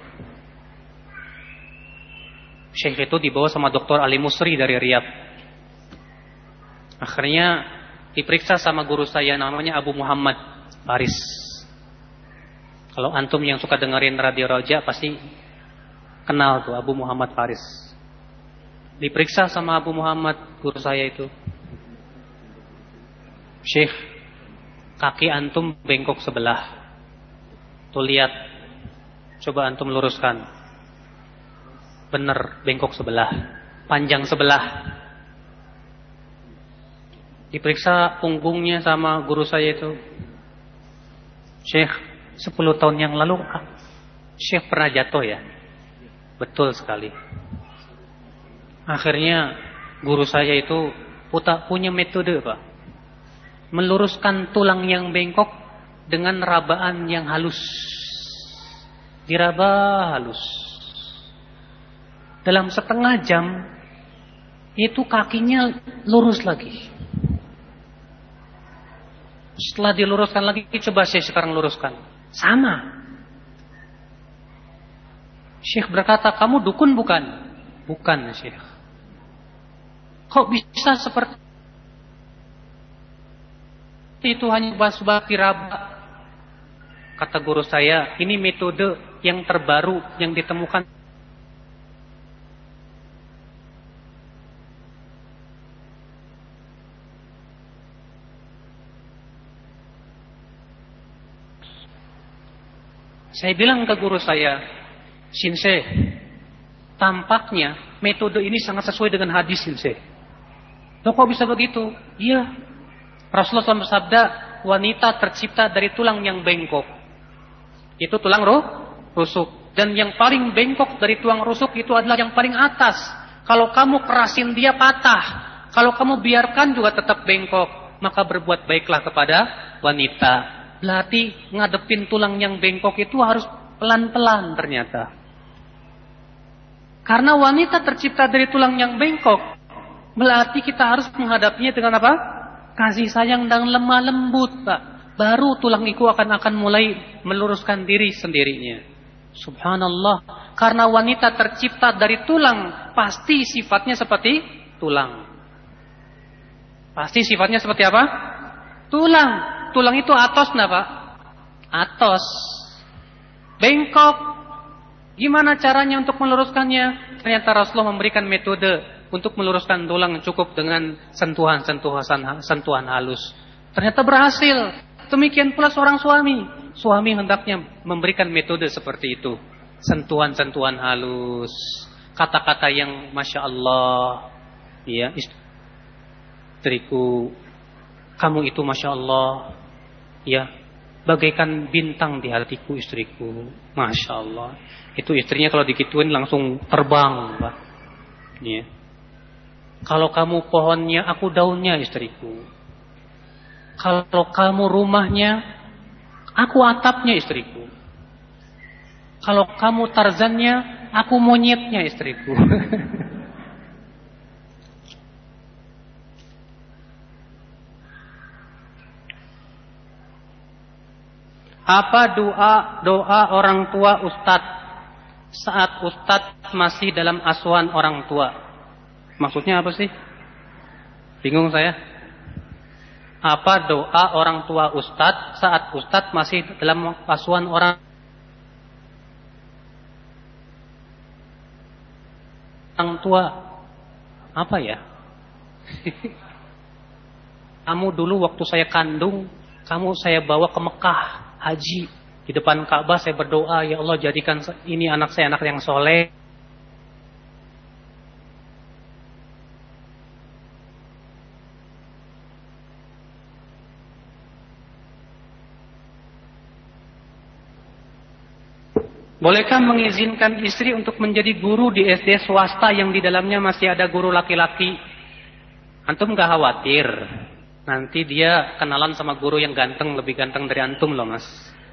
Syekh itu dibawa sama Doktor Ali Musri dari Riyadh. Akhirnya diperiksa sama guru saya namanya Abu Muhammad Faris. Kalau antum yang suka dengerin Radio Roja pasti kenal tuh Abu Muhammad Faris. Diperiksa sama Abu Muhammad guru saya itu. Syekh, kaki antum bengkok sebelah. Tuh lihat, coba antum luruskan. Bener, bengkok sebelah, panjang sebelah. Diperiksa punggungnya sama guru saya itu. Syekh, sepuluh tahun yang lalu Syekh pernah jatuh ya? Betul sekali. Akhirnya guru saya itu puta punya metode, Pak. Meluruskan tulang yang bengkok dengan rabaan yang halus. Diraba halus. Dalam setengah jam itu kakinya lurus lagi. Setelah diluruskan lagi, coba saya sekarang luruskan. Sama. Syekh berkata, kamu dukun bukan? Bukan, Syekh. Kok bisa seperti itu, hanya bas-bas diraba? Kata guru saya, ini metode yang terbaru yang ditemukan. Saya bilang ke guru saya, Shinsei, tampaknya metode ini sangat sesuai dengan hadis, Shinsei. Loh, kok bisa begitu? Iya. Rasulullah shallallahu alaihi wasallam bersabda, wanita tercipta dari tulang yang bengkok. Itu tulang roh, rusuk. Dan yang paling bengkok dari tulang rusuk itu adalah yang paling atas. Kalau kamu kerasin dia patah. Kalau kamu biarkan juga tetap bengkok. Maka berbuat baiklah kepada wanita. Berarti ngadepin tulang yang bengkok itu harus pelan-pelan ternyata. Karena wanita tercipta dari tulang yang bengkok, berarti kita harus menghadapinya dengan apa? Kasih sayang dan lemah lembut, Pak. Baru tulang itu akan akan mulai meluruskan diri sendirinya. Subhanallah. Karena wanita tercipta dari tulang, pasti sifatnya seperti tulang. Pasti sifatnya seperti apa? Tulang. Tulang itu atos nah, Pak? Atos. Bengkok. Gimana caranya untuk meluruskannya? Ternyata Rasulullah memberikan metode untuk meluruskan tulang cukup dengan sentuhan-sentuhan sentuhan halus. Ternyata berhasil. Demikian pula seorang suami. Suami hendaknya memberikan metode seperti itu. Sentuhan-sentuhan halus. Kata-kata yang Masya Allah. Ya, istriku, kamu itu Masya Allah. Ya, bagaikan bintang di hatiku istriku. Masya Allah. Itu istrinya kalau dikituin langsung terbang, Pak. Ya. Kalau kamu pohonnya, aku daunnya istriku. Kalau kamu rumahnya, aku atapnya istriku. Kalau kamu Tarzannya, aku monyetnya istriku. Apa doa doa orang tua Ustadz saat Ustadz masih dalam asuhan orang tua? Maksudnya apa sih? Bingung saya. Apa doa orang tua Ustadz saat Ustadz masih dalam asuhan orang orang tua? Apa ya? Kamu dulu waktu saya kandung, kamu saya bawa ke Mekah haji, di depan Ka'bah saya berdoa, ya Allah jadikan ini anak saya anak yang soleh. Bolehkah mengizinkan istri untuk menjadi guru di S D swasta yang di dalamnya masih ada guru laki-laki? Antum gak khawatir nanti dia kenalan sama guru yang ganteng, lebih ganteng dari antum loh, Mas.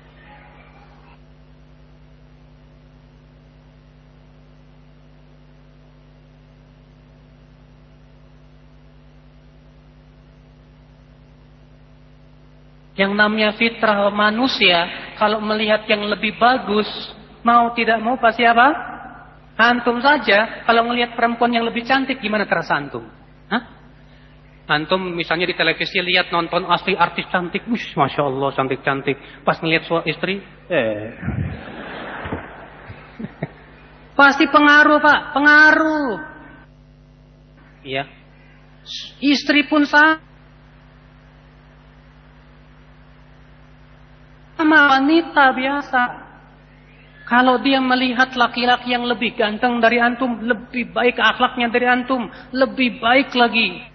Yang namanya fitrah manusia, kalau melihat yang lebih bagus, mau tidak mau pasti apa? Antum saja, kalau melihat perempuan yang lebih cantik, gimana terasa antum? Hah? Antum misalnya di televisi lihat nonton asli artis cantik, wush, Masya Allah cantik-cantik. Pas ngelihat suami istri, eh. Pasti pengaruh, Pak, pengaruh. Iya. Istri pun sama. Sama wanita biasa. Kalau dia melihat laki-laki yang lebih ganteng dari antum, lebih baik akhlaknya dari antum, lebih baik lagi.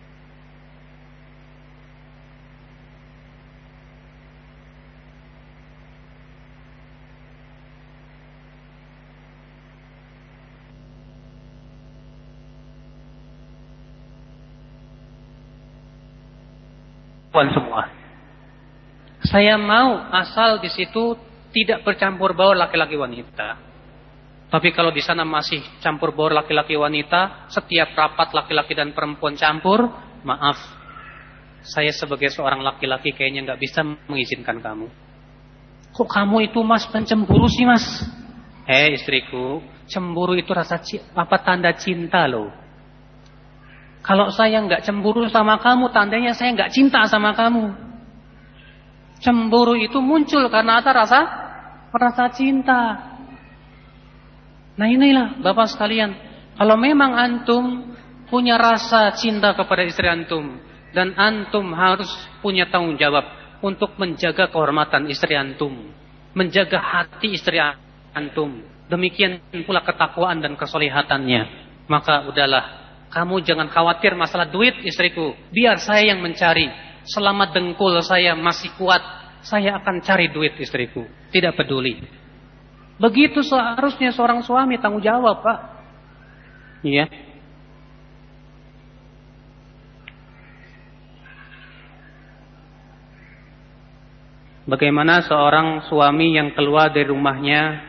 perempuan semua. Saya mau asal di situ tidak bercampur baur laki-laki wanita. Tapi kalau di sana masih campur baur laki-laki wanita, setiap rapat laki-laki dan perempuan campur, maaf, saya sebagai seorang laki-laki kayaknya nggak bisa mengizinkan kamu. Kok kamu itu mas pencemburu sih mas? Hei istriku, cemburu itu rasa apa tanda cinta loh. Kalau saya nggak cemburu sama kamu, tandanya saya nggak cinta sama kamu. Cemburu itu muncul karena ada rasa rasa cinta. Nah inilah Bapak sekalian, kalau memang antum punya rasa cinta kepada istri antum, dan antum harus punya tanggung jawab untuk menjaga kehormatan istri antum, menjaga hati istri antum, demikian pula ketakwaan dan kesolihatannya, maka udahlah, kamu jangan khawatir masalah duit istriku, biar saya yang mencari. Selama dengkul saya masih kuat, saya akan cari duit istriku, tidak peduli. Begitu seharusnya seorang suami tanggung jawab, Pak. Iya. Bagaimana seorang suami yang keluar dari rumahnya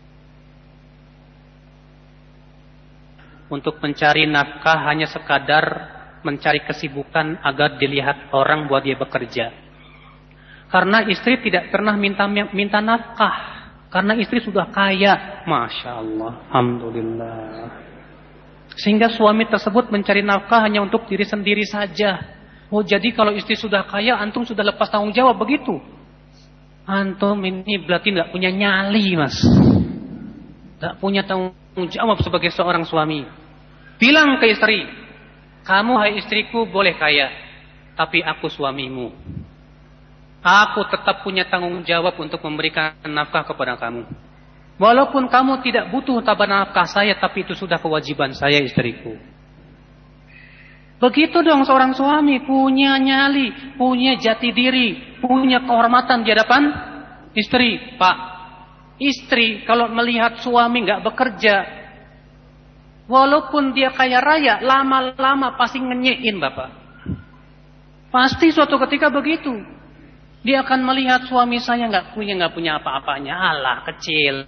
untuk mencari nafkah hanya sekadar mencari kesibukan agar dilihat orang buat dia bekerja. Karena istri tidak pernah minta minta nafkah. Karena istri sudah kaya. Masya Allah. Alhamdulillah. Sehingga suami tersebut mencari nafkah hanya untuk diri sendiri saja. Oh jadi kalau istri sudah kaya, antum sudah lepas tanggung jawab begitu? Antum ini berarti tidak punya nyali mas. Tidak punya tanggung jawab sebagai seorang suami. Bilang ke istri, kamu hai istriku boleh kaya, tapi aku suamimu. Aku tetap punya tanggung jawab untuk memberikan nafkah kepada kamu. Walaupun kamu tidak butuh tabah nafkah saya, tapi itu sudah kewajiban saya istriku. Begitu dong seorang suami, punya nyali, punya jati diri, punya kehormatan di hadapan istri. Pak, istri kalau melihat suami nggak bekerja, walaupun dia kaya raya, lama-lama pasti ngenyein Bapak. Pasti suatu ketika begitu. Dia akan melihat suami saya nggak punya nggak punya apa-apanya, alah kecil.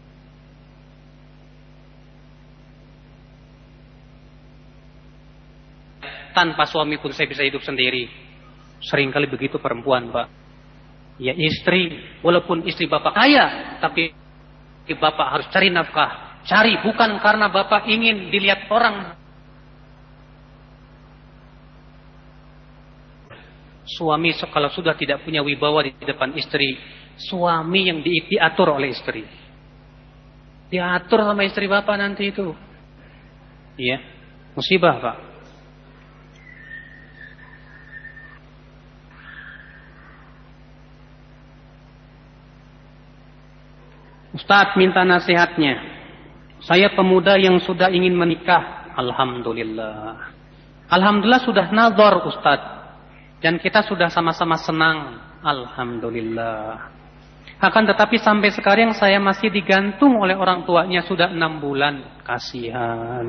Tanpa suami pun saya bisa hidup sendiri. Seringkali begitu perempuan, Pak. Ya istri, walaupun istri Bapak kaya, tapi Bapak harus cari nafkah. Cari bukan karena Bapak ingin dilihat orang. Suami kalau sudah tidak punya wibawa di depan istri, suami yang di, diatur oleh istri. Diatur sama istri Bapak nanti itu. Iya, musibah, Pak. Ustadz minta nasihatnya. Saya pemuda yang sudah ingin menikah. Alhamdulillah. Alhamdulillah sudah nazar Ustadz. Dan kita sudah sama-sama senang. Alhamdulillah. Akan tetapi sampai sekarang saya masih digantung oleh orang tuanya sudah enam bulan. Kasihan.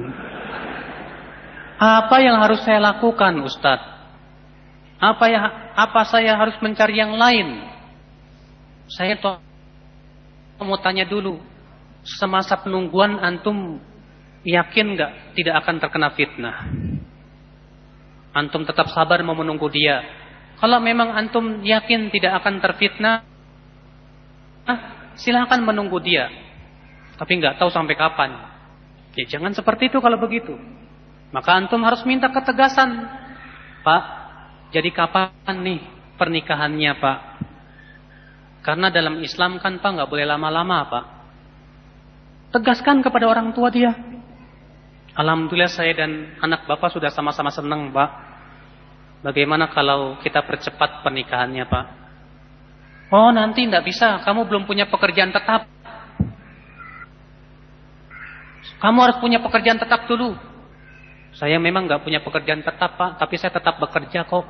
Apa yang harus saya lakukan Ustadz? Apa ya? Apa saya harus mencari yang lain? Saya tuh mau tanya dulu. Semasa penungguan antum yakin nggak tidak akan terkena fitnah? Antum tetap sabar mau menunggu dia. Kalau memang antum yakin tidak akan terfitnah, silahkan menunggu dia. Tapi nggak tahu sampai kapan. Ya jangan seperti itu kalau begitu. Maka antum harus minta ketegasan. Pak, jadi kapan nih pernikahannya Pak? Karena dalam Islam kan Pak nggak boleh lama-lama Pak. Tegaskan kepada orang tua dia. Alhamdulillah saya dan anak Bapak sudah sama-sama senang Pak. Bagaimana kalau kita percepat pernikahannya Pak? Oh nanti tidak bisa, kamu belum punya pekerjaan tetap. Kamu harus punya pekerjaan tetap dulu. Saya memang nggak punya pekerjaan tetap Pak, tapi saya tetap bekerja kok.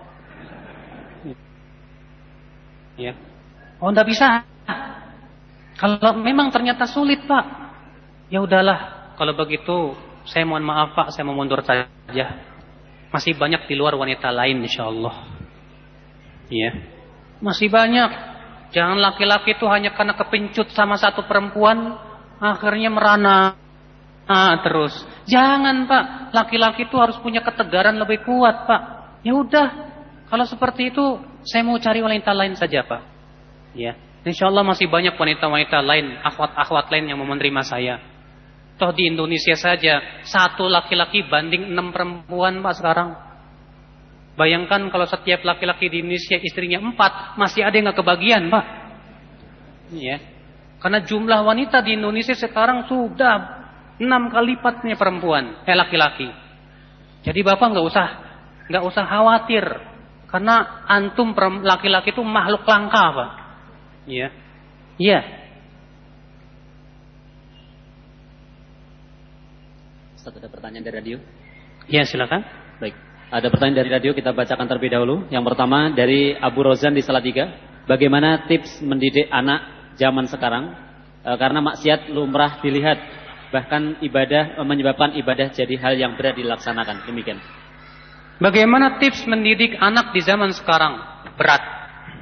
Ya. Oh tidak bisa. Kalau memang ternyata sulit Pak, ya udahlah. Kalau begitu saya mohon maaf Pak, saya mau mundur saja. Masih banyak di luar wanita lain insyaallah. Ya. Masih banyak. Jangan laki-laki itu hanya karena kepincut sama satu perempuan akhirnya merana ah, terus. Jangan, Pak. Laki-laki itu harus punya ketegaran lebih kuat, Pak. Ya udah. Kalau seperti itu, saya mau cari wanita lain saja, Pak. Ya. Insyaallah masih banyak wanita-wanita lain, akhwat-akhwat lain yang mau menerima saya. Toh di Indonesia saja satu laki-laki banding enam perempuan, Pak, sekarang. Bayangkan kalau setiap laki-laki di Indonesia istrinya empat, masih ada yang nggak kebagian, Pak. Ya. Karena jumlah wanita di Indonesia sekarang sudah enam kali lipatnya perempuan, eh laki-laki. Jadi Bapak nggak usah nggak usah khawatir, karena antum laki-laki itu makhluk langka, Pak. Iya, iya. Ustaz, ada pertanyaan dari radio? Iya, silakan. Baik. Ada pertanyaan dari radio, kita bacakan terlebih dahulu. Yang pertama dari Abu Rozan di Salatiga. Bagaimana tips mendidik anak zaman sekarang? E, karena maksiat lumrah dilihat, bahkan ibadah e, menyebabkan ibadah jadi hal yang berat dilaksanakan. Demikian. Bagaimana tips mendidik anak di zaman sekarang? Berat.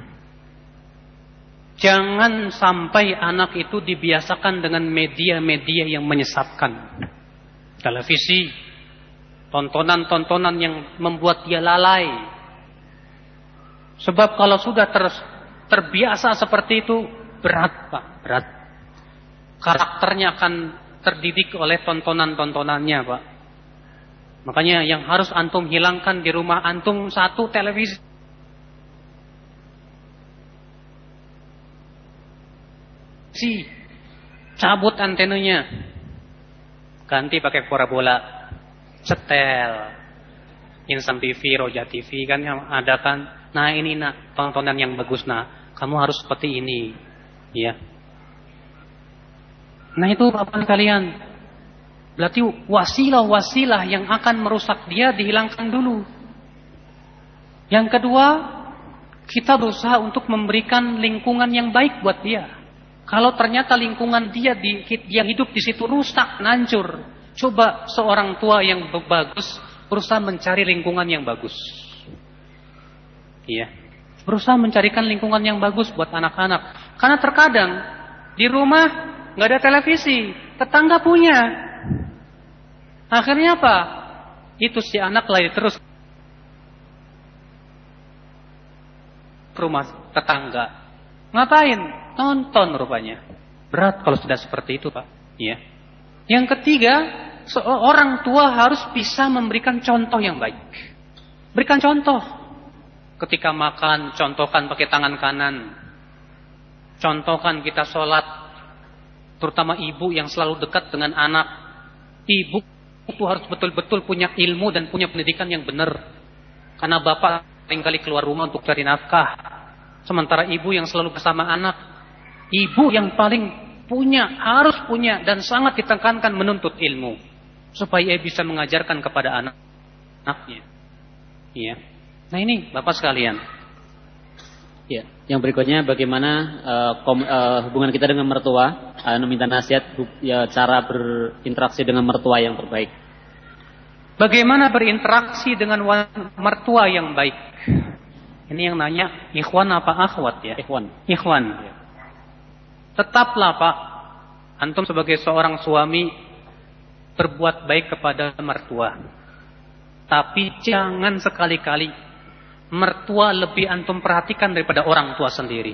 Jangan sampai anak itu dibiasakan dengan media-media yang menyesatkan. Televisi, tontonan-tontonan yang membuat dia lalai. Sebab kalau sudah ter, terbiasa seperti itu, berat, Pak, berat. Karakternya akan terdidik oleh tontonan-tontonannya, Pak. Makanya yang harus antum hilangkan di rumah antum satu televisi. Si cabut antenanya, ganti pakai parabola, setel, Insan T V, Roja T V kan yang ada kan. Nah ini nak tontonan yang bagus, nah kamu harus seperti ini, ya. Nah itu apa kalian? Berarti wasilah-wasilah yang akan merusak dia dihilangkan dulu. Yang kedua, kita berusaha untuk memberikan lingkungan yang baik buat dia. Kalau ternyata lingkungan dia di, yang hidup di situ rusak, hancur, coba seorang tua yang bagus berusaha mencari lingkungan yang bagus. Iya, berusaha mencarikan lingkungan yang bagus buat anak-anak. Karena terkadang di rumah nggak ada televisi, tetangga punya. Akhirnya apa? Itu si anak lari terus ke rumah tetangga. Ngapain? Nonton rupanya. Berat kalau sudah seperti itu, Pak. Iya. Yang ketiga, seorang tua harus bisa memberikan contoh yang baik. Berikan contoh. Ketika makan, contohkan pakai tangan kanan. Contohkan kita sholat. Terutama ibu yang selalu dekat dengan anak. Ibu itu harus betul-betul punya ilmu dan punya pendidikan yang benar. Karena bapak seringkali keluar rumah untuk cari nafkah. Sementara ibu yang selalu bersama anak. Ibu yang paling punya, harus punya dan sangat ditekankan menuntut ilmu supaya ia bisa mengajarkan kepada anak-anaknya. Iya. Nah ini Bapak sekalian. Ya. Yang berikutnya bagaimana uh, kom, uh, hubungan kita dengan mertua? Uh, meminta nasihat ya, cara berinteraksi dengan mertua yang terbaik. Bagaimana berinteraksi dengan mertua yang baik? Ini yang nanya ikhwan apa akhwat ya? Ikhwan. Ikhwan. Ya. Tetaplah Pak, antum sebagai seorang suami berbuat baik kepada mertua. Tapi jangan sekali-kali mertua lebih antum perhatikan daripada orang tua sendiri.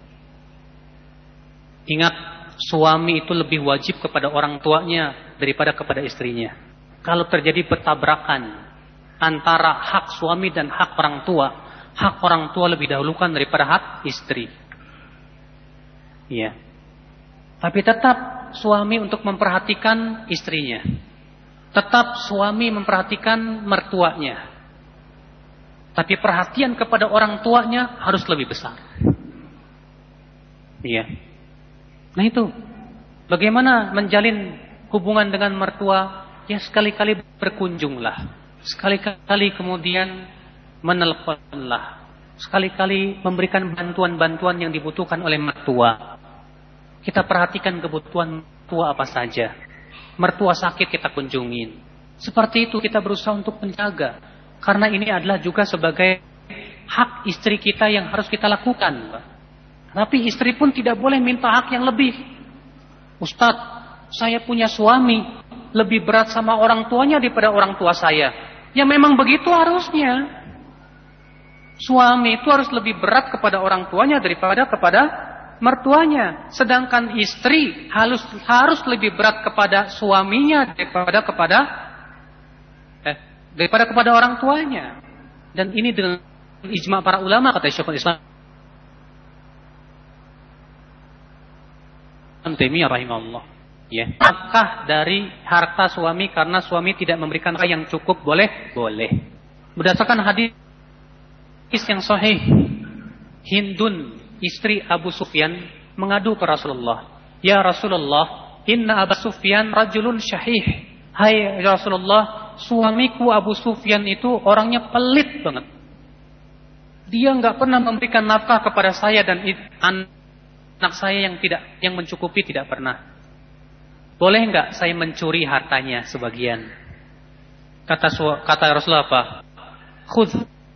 Ingat, suami itu lebih wajib kepada orang tuanya daripada kepada istrinya. Kalau terjadi bertabrakan antara hak suami dan hak orang tua, hak orang tua lebih dahulukan daripada hak istri. Iya. Tapi tetap suami untuk memperhatikan istrinya. Tetap suami memperhatikan mertuanya. Tapi perhatian kepada orang tuanya harus lebih besar. Iya. Nah itu. Bagaimana menjalin hubungan dengan mertua? Ya sekali-kali berkunjunglah. Sekali-kali kemudian menelponlah. Sekali-kali memberikan bantuan-bantuan yang dibutuhkan oleh mertua. Kita perhatikan kebutuhan mertua apa saja. Mertua sakit kita kunjungin. Seperti itu kita berusaha untuk menjaga. Karena ini adalah juga sebagai hak istri kita yang harus kita lakukan, Pak. Tapi istri pun tidak boleh minta hak yang lebih. Ustadz, saya punya suami, lebih berat sama orang tuanya daripada orang tua saya. Ya memang begitu harusnya. Suami itu harus lebih berat kepada orang tuanya daripada kepada mertuanya. Sedangkan istri harus harus lebih berat kepada suaminya daripada kepada eh, daripada kepada orang tuanya. Dan ini dengan ijma para ulama, kata Syekhul Islam Taimiyah rahimahullah. Ya. Apakah dari harta suami karena suami tidak memberikan harta yang cukup boleh? Boleh. Berdasarkan hadis yang sahih, Hindun istri Abu Sufyan mengadu ke Rasulullah. Ya Rasulullah, inna Abu Sufyan rajulun syahih. Hai Rasulullah, suamiku Abu Sufyan itu orangnya pelit banget. Dia nggak pernah memberikan nafkah kepada saya dan anak saya yang tidak yang mencukupi tidak pernah. Boleh nggak saya mencuri hartanya sebagian? Kata kata Rasulullah apa? Khudh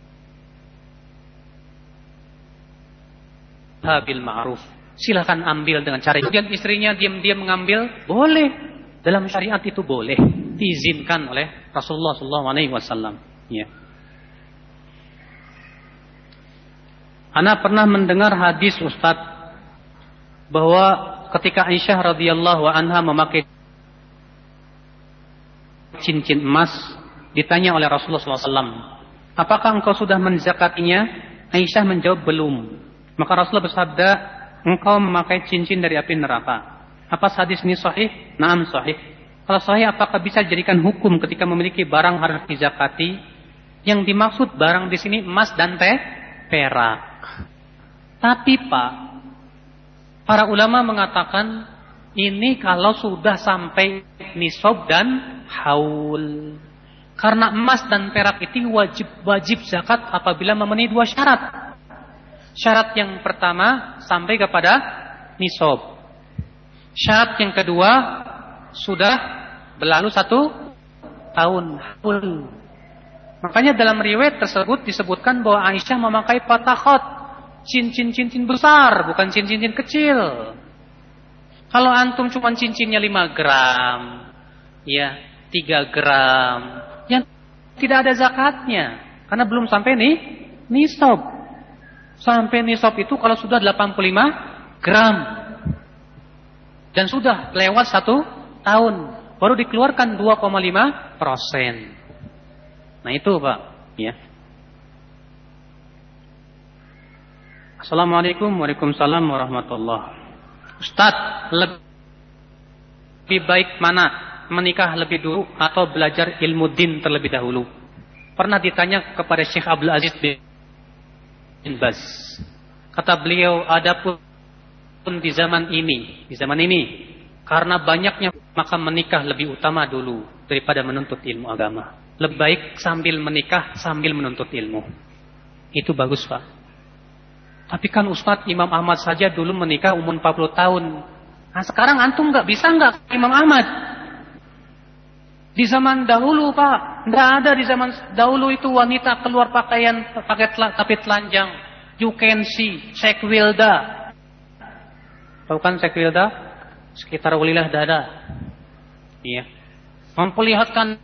bil ma'ruf. Silakan ambil dengan cara. Kemudian istrinya diam-diam mengambil, boleh. Dalam syariat itu boleh, diizinkan oleh Rasulullah sallallahu alaihi wasallam. Ya. Ana pernah mendengar hadis Ustaz bahwa ketika Aisyah radhiyallahu anha memakai cincin emas, ditanya oleh Rasulullah sallallahu alaihi wasallam, apakah engkau sudah menzakatinya? Aisyah menjawab belum. Maka Rasulullah bersabda, engkau memakai cincin dari api neraka. Apa hadis ini sahih? Naam sahih. Kalau sahih, apakah bisa dijadikan hukum ketika memiliki barang harus dizakati? Yang dimaksud barang di sini emas dan teh perak. Tapi Pak, para ulama mengatakan ini kalau sudah sampai nisab dan haul. Karena emas dan perak itu wajib wajib zakat apabila memenuhi dua syarat. Syarat yang pertama sampai kepada nisab. Syarat yang kedua sudah berlalu satu tahun. Haul. Makanya dalam riwayat tersebut disebutkan bahwa Aisyah memakai patakhot, cincin-cincin besar, bukan cincin-cincin kecil. Kalau antum cuma cincinnya lima gram, ya tiga gram, yang tidak ada zakatnya, karena belum sampai nih nisab. Sampai nisab itu kalau sudah delapan puluh lima gram dan sudah lewat satu tahun, baru dikeluarkan dua koma lima persen. Nah itu Pak, ya. Assalamualaikum Waalaikumsalam warahmatullahi. Ustaz, lebih baik mana? Menikah lebih dulu atau belajar ilmu din terlebih dahulu? Pernah ditanya kepada Syekh Abdul Aziz bin Baz. Kata beliau, adapun di zaman ini, di zaman ini, karena banyaknya maka menikah lebih utama dulu daripada menuntut ilmu agama. Lebih baik sambil menikah sambil menuntut ilmu. Itu bagus Pak. Tapi kan Ustadz Imam Ahmad saja dulu menikah umur empat puluh tahun. Nah sekarang antum nggak bisa nggak Imam Ahmad? Di zaman dahulu Pak, nggak ada di zaman dahulu itu wanita keluar pakaian pakai tel- tapi telanjang. You can see Sheikh Wilda. Tahu kan Sheikh Wilda? Sekitar walilah dada. Iya. Memperlihatkan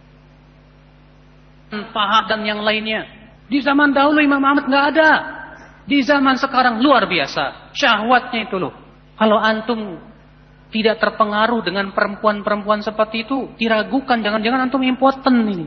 paha dan yang lainnya. Di zaman dahulu Imam Ahmad nggak ada. Di zaman sekarang luar biasa. Syahwatnya itu loh. Kalau antum tidak terpengaruh dengan perempuan-perempuan seperti itu, diragukan jangan-jangan antum impoten ini.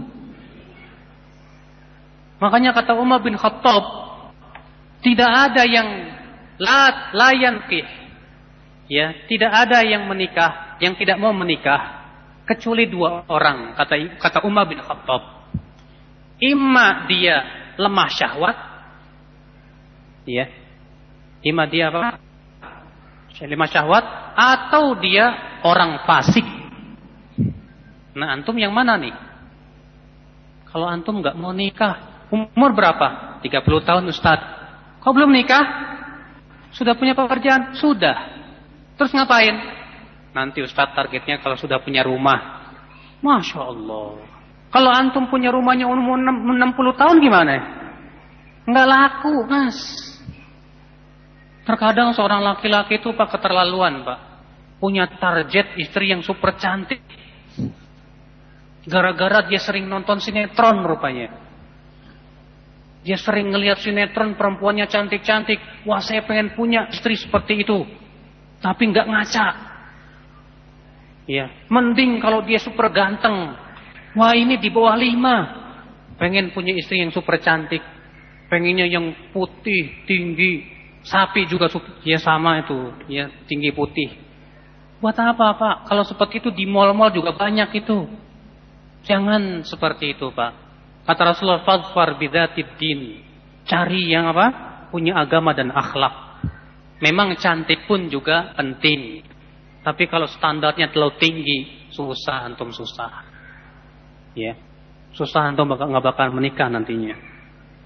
Makanya kata Umar bin Khattab, tidak ada yang la layankih. Ya, tidak ada yang menikah, yang tidak mau menikah kecuali dua orang, kata kata Umar bin Khattab. Imma dia lemah syahwat, ya. Imma dia apa? Lemah syahwat, atau dia orang fasik. Nah, antum yang mana nih? Kalau antum nggak mau nikah, umur berapa? tiga puluh tahun Ustaz. Kau belum nikah? Sudah punya pekerjaan? Sudah. Terus ngapain? Nanti Ustaz targetnya kalau sudah punya rumah. Masya Allah. Kalau antum punya rumahnya umur enam puluh tahun gimana? Nggak laku, Mas. Terkadang seorang laki-laki itu Pak keterlaluan, Pak. Punya target istri yang super cantik. Gara-gara dia sering nonton sinetron rupanya. Dia sering ngelihat sinetron perempuannya cantik-cantik. Wah, saya pengen punya istri seperti itu. Tapi nggak ngaca. Ya, mending kalau dia super ganteng. Wah, ini di bawah lima. Pengen punya istri yang super cantik. Pengennya yang putih, tinggi. Sapi juga ya sama itu, ya tinggi putih. Buat apa, Pak? Kalau seperti itu di mal-mal juga banyak itu. Jangan seperti itu, Pak. Kata Rasulullah, "Fadfar bidzatid din." Cari yang apa? Punya agama dan akhlak. Memang cantik pun juga penting. Tapi kalau standarnya terlalu tinggi, susah antum susah. Ya. Susah antum nggak bakal menikah nantinya.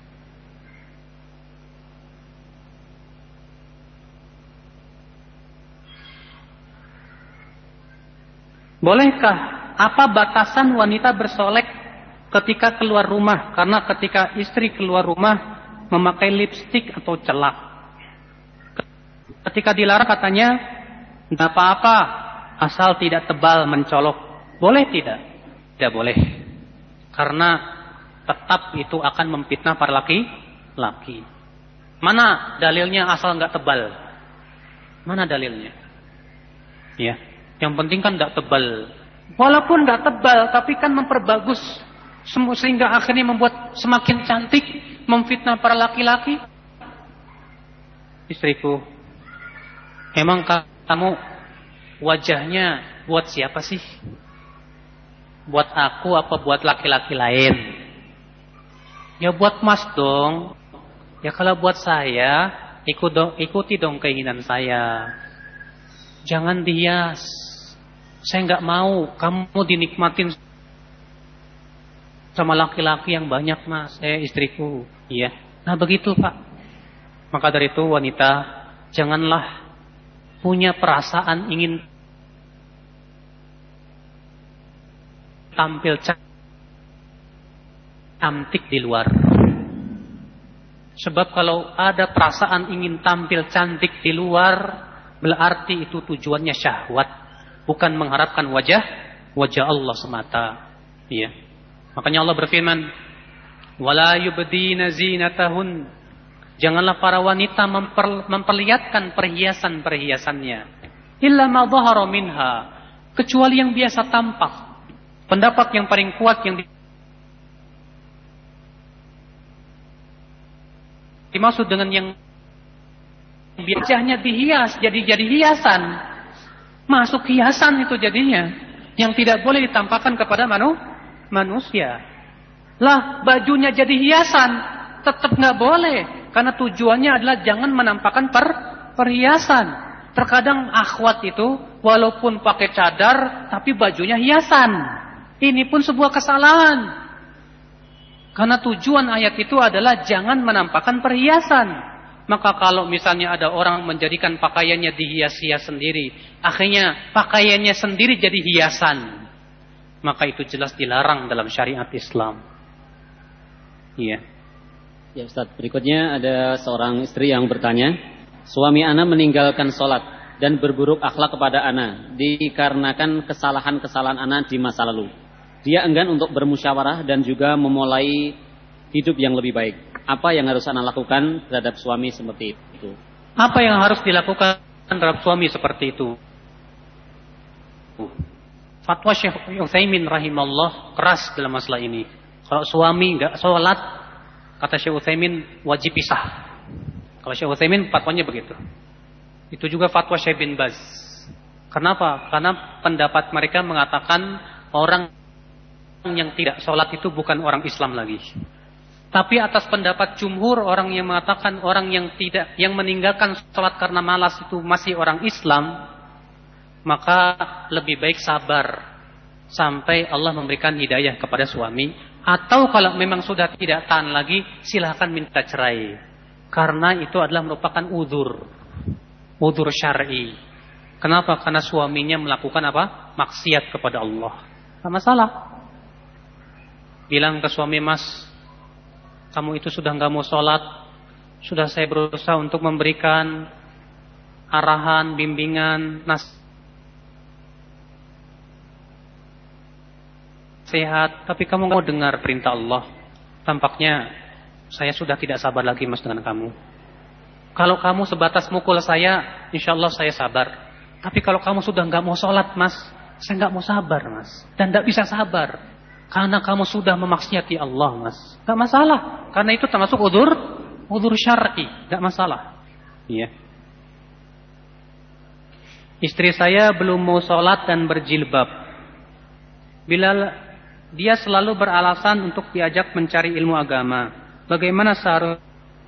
Bolehkah apa batasan wanita bersolek ketika keluar rumah? Karena ketika istri keluar rumah memakai lipstik atau celak. Ketika dilarang katanya tidak apa-apa asal tidak tebal mencolok. Boleh tidak? Tidak boleh. Karena tetap itu akan memfitnah para laki-laki. Mana dalilnya asal nggak tebal? Mana dalilnya? Ya. Yang penting kan tidak tebal. Walaupun tidak tebal, tapi kan memperbagus. Sehingga akhirnya membuat semakin cantik. Memfitnah para laki-laki. Istriku, emang kamu wajahnya buat siapa sih? Buat aku apa buat laki-laki lain? Ya buat mas dong. Ya kalau buat saya, ikut dong, ikuti dong keinginan saya. Jangan dihias. Saya nggak mau kamu dinikmatin sama laki-laki yang banyak, mas. Eh, istriku. Iya. Nah begitu, Pak. Maka dari itu wanita, janganlah punya perasaan ingin tampil cantik di luar. Sebab kalau ada perasaan ingin tampil cantik di luar, berarti itu tujuannya syahwat. Bukan mengharapkan wajah wajah Allah semata. Iya. Makanya Allah berfirman, "Wala yubdina zinatahun." Janganlah para wanita memper, memperlihatkan perhiasan-perhiasannya. Illa ma dhahara minha. Kecuali yang biasa tampak. Pendapat yang paling kuat yang dimaksud dengan yang wajahnya dihias jadi jadi hiasan. Masuk hiasan itu jadinya. Yang tidak boleh ditampakkan kepada manu, manusia. Lah bajunya jadi hiasan. Tetap nggak boleh. Karena tujuannya adalah jangan menampakkan per, perhiasan. Terkadang akhwat itu walaupun pakai cadar tapi bajunya hiasan. Ini pun sebuah kesalahan. Karena tujuan ayat itu adalah jangan menampakkan perhiasan. Maka kalau misalnya ada orang menjadikan pakaiannya dihias-hias sendiri, akhirnya pakaiannya sendiri jadi hiasan, maka itu jelas dilarang dalam syariat Islam. Iya. Ya Ustaz, berikutnya ada seorang istri yang bertanya, suami ana meninggalkan sholat dan berburuk akhlak kepada ana dikarenakan kesalahan-kesalahan ana di masa lalu. Dia enggan untuk bermusyawarah dan juga memulai hidup yang lebih baik. Apa yang harus ana lakukan terhadap suami seperti itu? Apa yang harus dilakukan terhadap suami seperti itu? Fatwa Syekh Utsaimin rahimahullah keras dalam masalah ini. Kalau suami enggak sholat, kata Syekh Utsaimin wajib pisah. Kalau Syekh Utsaimin fatwanya begitu. Itu juga fatwa Syekh bin Baz. Kenapa? Karena pendapat mereka mengatakan orang yang tidak sholat itu bukan orang Islam lagi. Tapi atas pendapat jumhur orang yang mengatakan orang yang tidak yang meninggalkan sholat karena malas itu masih orang Islam, maka lebih baik sabar sampai Allah memberikan hidayah kepada suami. Atau kalau memang sudah tidak tahan lagi, silahkan minta cerai. Karena itu adalah merupakan udzur, udzur syar'i. Kenapa? Karena suaminya melakukan apa? Maksiat kepada Allah. Tidak masalah. Bilang ke suami, mas, kamu itu sudah nggak mau sholat. Sudah saya berusaha untuk memberikan arahan, bimbingan, nasihat, tapi kamu nggak mau dengar perintah Allah. Tampaknya saya sudah tidak sabar lagi mas dengan kamu. Kalau kamu sebatas mukul saya, insya Allah saya sabar. Tapi kalau kamu sudah nggak mau sholat mas, saya nggak mau sabar mas, dan nggak bisa sabar karena kamu sudah memaksiati Allah mas. Nggak masalah, karena itu termasuk udzur, udzur syar'i, nggak masalah. Iya. Istri saya belum mau sholat dan berjilbab. Bila dia selalu beralasan untuk diajak mencari ilmu agama, bagaimana seharusnya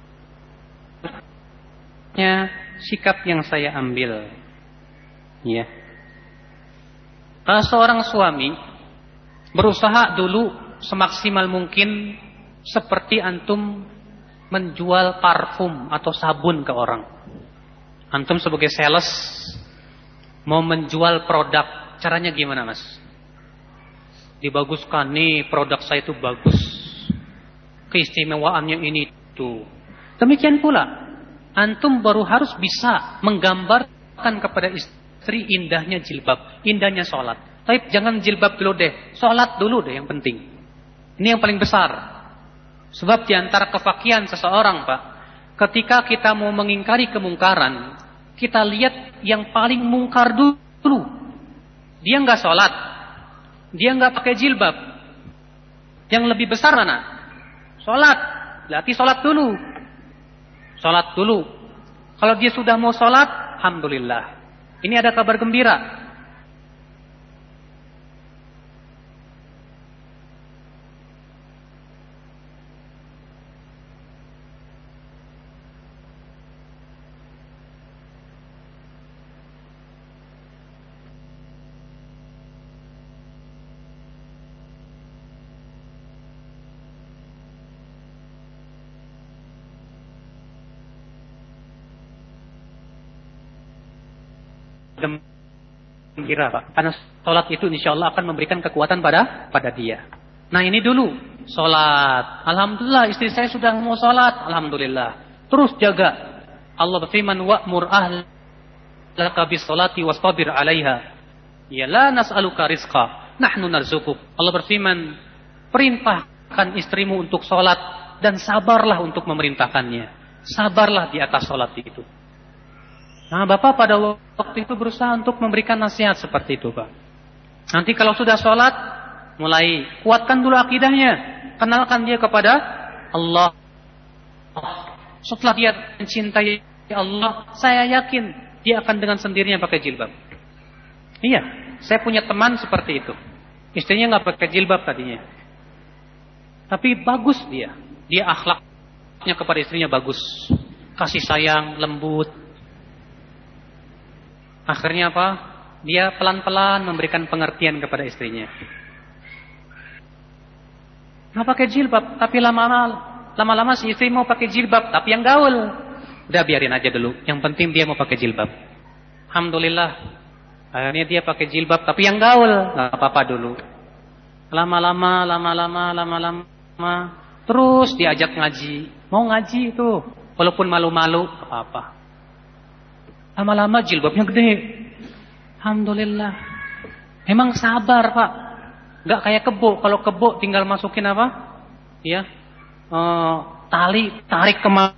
sikap yang saya ambil? Ya. Kalau seorang suami berusaha dulu semaksimal mungkin seperti antum menjual parfum atau sabun ke orang. Antum sebagai sales mau menjual produk, caranya gimana mas? Dibaguskan, nih produk saya itu bagus, keistimewaannya ini itu. Demikian pula antum baru harus bisa menggambarkan kepada istri Istri indahnya jilbab, indahnya sholat. Tapi jangan jilbab dulu deh, sholat dulu deh yang penting. Ini yang paling besar. Sebab diantara kefakian seseorang pak, ketika kita mau mengingkari kemungkaran, kita lihat yang paling mungkar dulu. Dia nggak sholat, dia nggak pakai jilbab. Yang lebih besar mana? Sholat. Berarti sholat dulu. Sholat dulu. Kalau dia sudah mau sholat, alhamdulillah. Ini ada kabar gembira. Gembira Pak, karena sholat itu insya Allah akan memberikan kekuatan pada pada dia. Nah ini dulu sholat, alhamdulillah istri saya sudah mau sholat, alhamdulillah. Terus jaga. Allah berfirman wa'mur ahlaka bis sholati wastabir 'alaiha. Ya la nas'aluka rizqa, nahnu narzuquk. Allah berfirman, perintahkan istrimu untuk sholat dan sabarlah untuk memerintahkannya. Sabarlah di atas sholat itu. Nah, Bapak pada waktu itu berusaha untuk memberikan nasihat seperti itu, Pak. Nanti kalau sudah sholat, mulai kuatkan dulu akidahnya. Kenalkan dia kepada Allah. Setelah dia mencintai Allah, saya yakin dia akan dengan sendirinya pakai jilbab. Iya, saya punya teman seperti itu. Istrinya nggak pakai jilbab tadinya. Tapi bagus dia. Dia akhlaknya kepada istrinya bagus. Kasih sayang, lembut. Akhirnya apa? Dia pelan-pelan memberikan pengertian kepada istrinya. Nggak pakai jilbab, tapi lama-lama, lama-lama si istri mau pakai jilbab, tapi yang gaul. Udah biarin aja dulu. Yang penting dia mau pakai jilbab. Alhamdulillah. Akhirnya dia pakai jilbab, tapi yang gaul. Nggak apa-apa dulu. Lama-lama, lama-lama, lama-lama, terus diajak ngaji. Mau ngaji itu, walaupun malu-malu, apa-apa. Lama-lama jilbabnya gede. Alhamdulillah. Memang sabar Pak. Gak kayak kebo. Kalau kebo tinggal masukin apa? Ya, uh, tali, tarik kemana?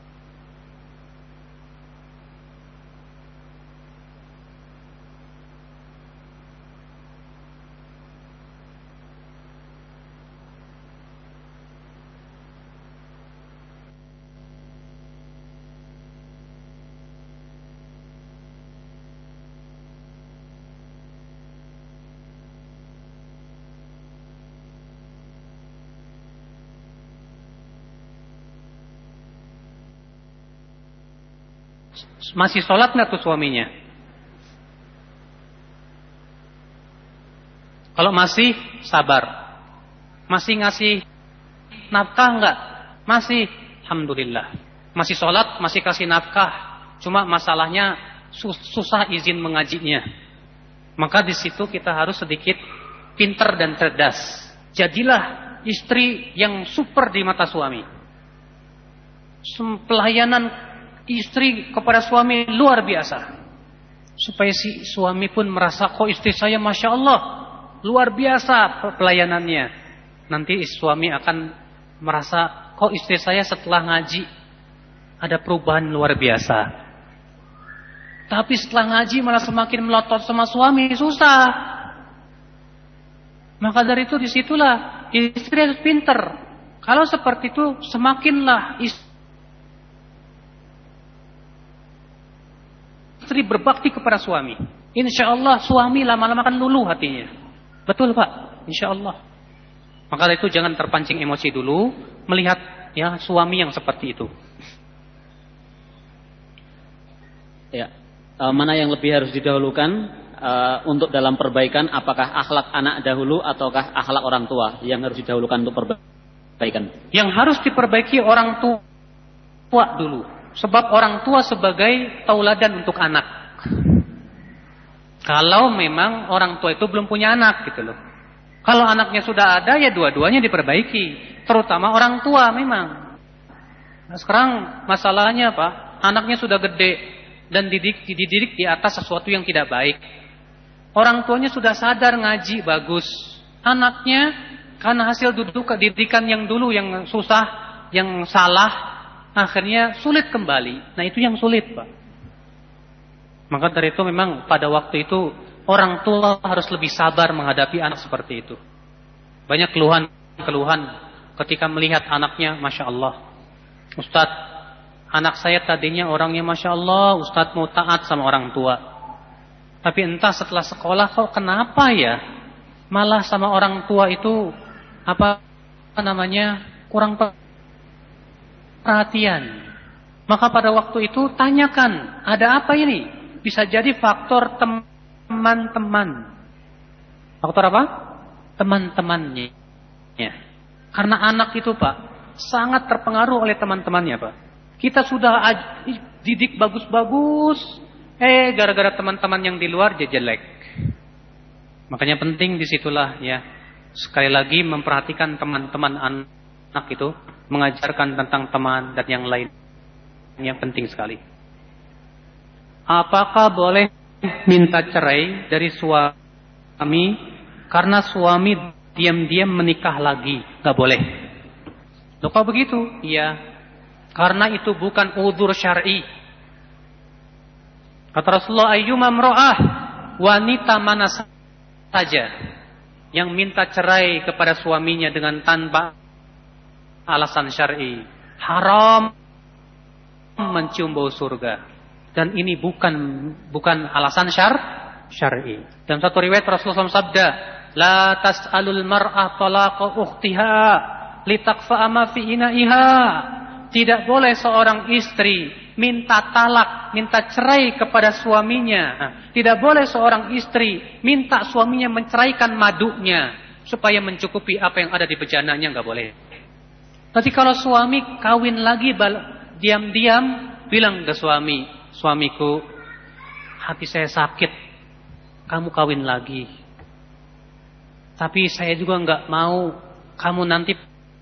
Masih sholat nggak tuh suaminya? Kalau masih, sabar. Masih ngasih nafkah nggak? Masih, alhamdulillah. Masih sholat, masih kasih nafkah. Cuma masalahnya susah izin mengajinya. Maka di situ kita harus sedikit pintar dan cerdas. Jadilah istri yang super di mata suami. Pelayanan istri kepada suami luar biasa. Supaya si suami pun merasa, kok istri saya Masya Allah luar biasa pelayanannya. Nanti suami akan merasa, kok istri saya setelah ngaji ada perubahan luar biasa. Tapi setelah ngaji malah semakin melotot sama suami, susah. Maka dari itu disitulah istri harus pinter. Kalau seperti itu semakinlah istri berbakti kepada suami. Insya Allah suami lama-lama akan luluh hatinya. Betul Pak, insya Allah. Maka dari itu jangan terpancing emosi dulu melihat ya suami yang seperti itu. Ya, e, mana yang lebih harus didahulukan e, untuk dalam perbaikan? Apakah akhlak anak dahulu ataukah akhlak orang tua yang harus didahulukan untuk perbaikan? Yang harus diperbaiki orang tua dulu, sebab orang tua sebagai tauladan untuk anak. Kalau memang orang tua itu belum punya anak gitu loh. Kalau anaknya sudah ada ya dua-duanya diperbaiki, terutama orang tua memang. Nah, sekarang masalahnya apa? Anaknya sudah gede dan dididik, dididik di atas sesuatu yang tidak baik. Orang tuanya sudah sadar ngaji bagus. Anaknya karena hasil duduk didikan yang dulu yang susah, yang salah, akhirnya sulit kembali. Nah itu yang sulit Pak. Maka dari itu memang pada waktu itu orang tua harus lebih sabar menghadapi anak seperti itu. Banyak keluhan-keluhan ketika melihat anaknya, Masya Allah. Ustadz, anak saya tadinya orangnya Masya Allah, Ustadz mau taat sama orang tua. Tapi entah setelah sekolah kok kenapa ya, malah sama orang tua itu apa namanya kurang perhatian. Maka pada waktu itu tanyakan, ada apa ini? Bisa jadi faktor teman-teman. Faktor apa? Teman-temannya. Ya. Karena anak itu Pak sangat terpengaruh oleh teman-temannya Pak. Kita sudah didik bagus-bagus, eh gara-gara teman-teman yang di luar dia jelek. Makanya penting disitulah ya. Sekali lagi memperhatikan teman-teman anak itu, mengajarkan tentang teman dan yang lain. Yang penting sekali. Apakah boleh minta cerai dari suami karena suami diam-diam menikah lagi? Gak boleh. Loh kok begitu? Iya. Karena itu bukan udzur syar'i. Kata Rasulullah, ayyuma mra'ah, wanita mana saja yang minta cerai kepada suaminya dengan tanpa alasan syar'i, haram mencium bau surga. Dan ini bukan bukan alasan syar syar'i. Dalam satu riwayat Rasulullah shallallahu alaihi wasallam sabda, la tas'alul mar'ah talaqa ukhtiha litakfa'a ma fi ina'iha. Tidak boleh seorang istri minta talak, minta cerai kepada suaminya. Tidak boleh seorang istri minta suaminya menceraikan madunya supaya mencukupi apa yang ada di bejananya, enggak boleh. Tapi kalau suami kawin lagi diam-diam bilang ke suami, suamiku, hati saya sakit, kamu kawin lagi. Tapi saya juga enggak mau kamu nanti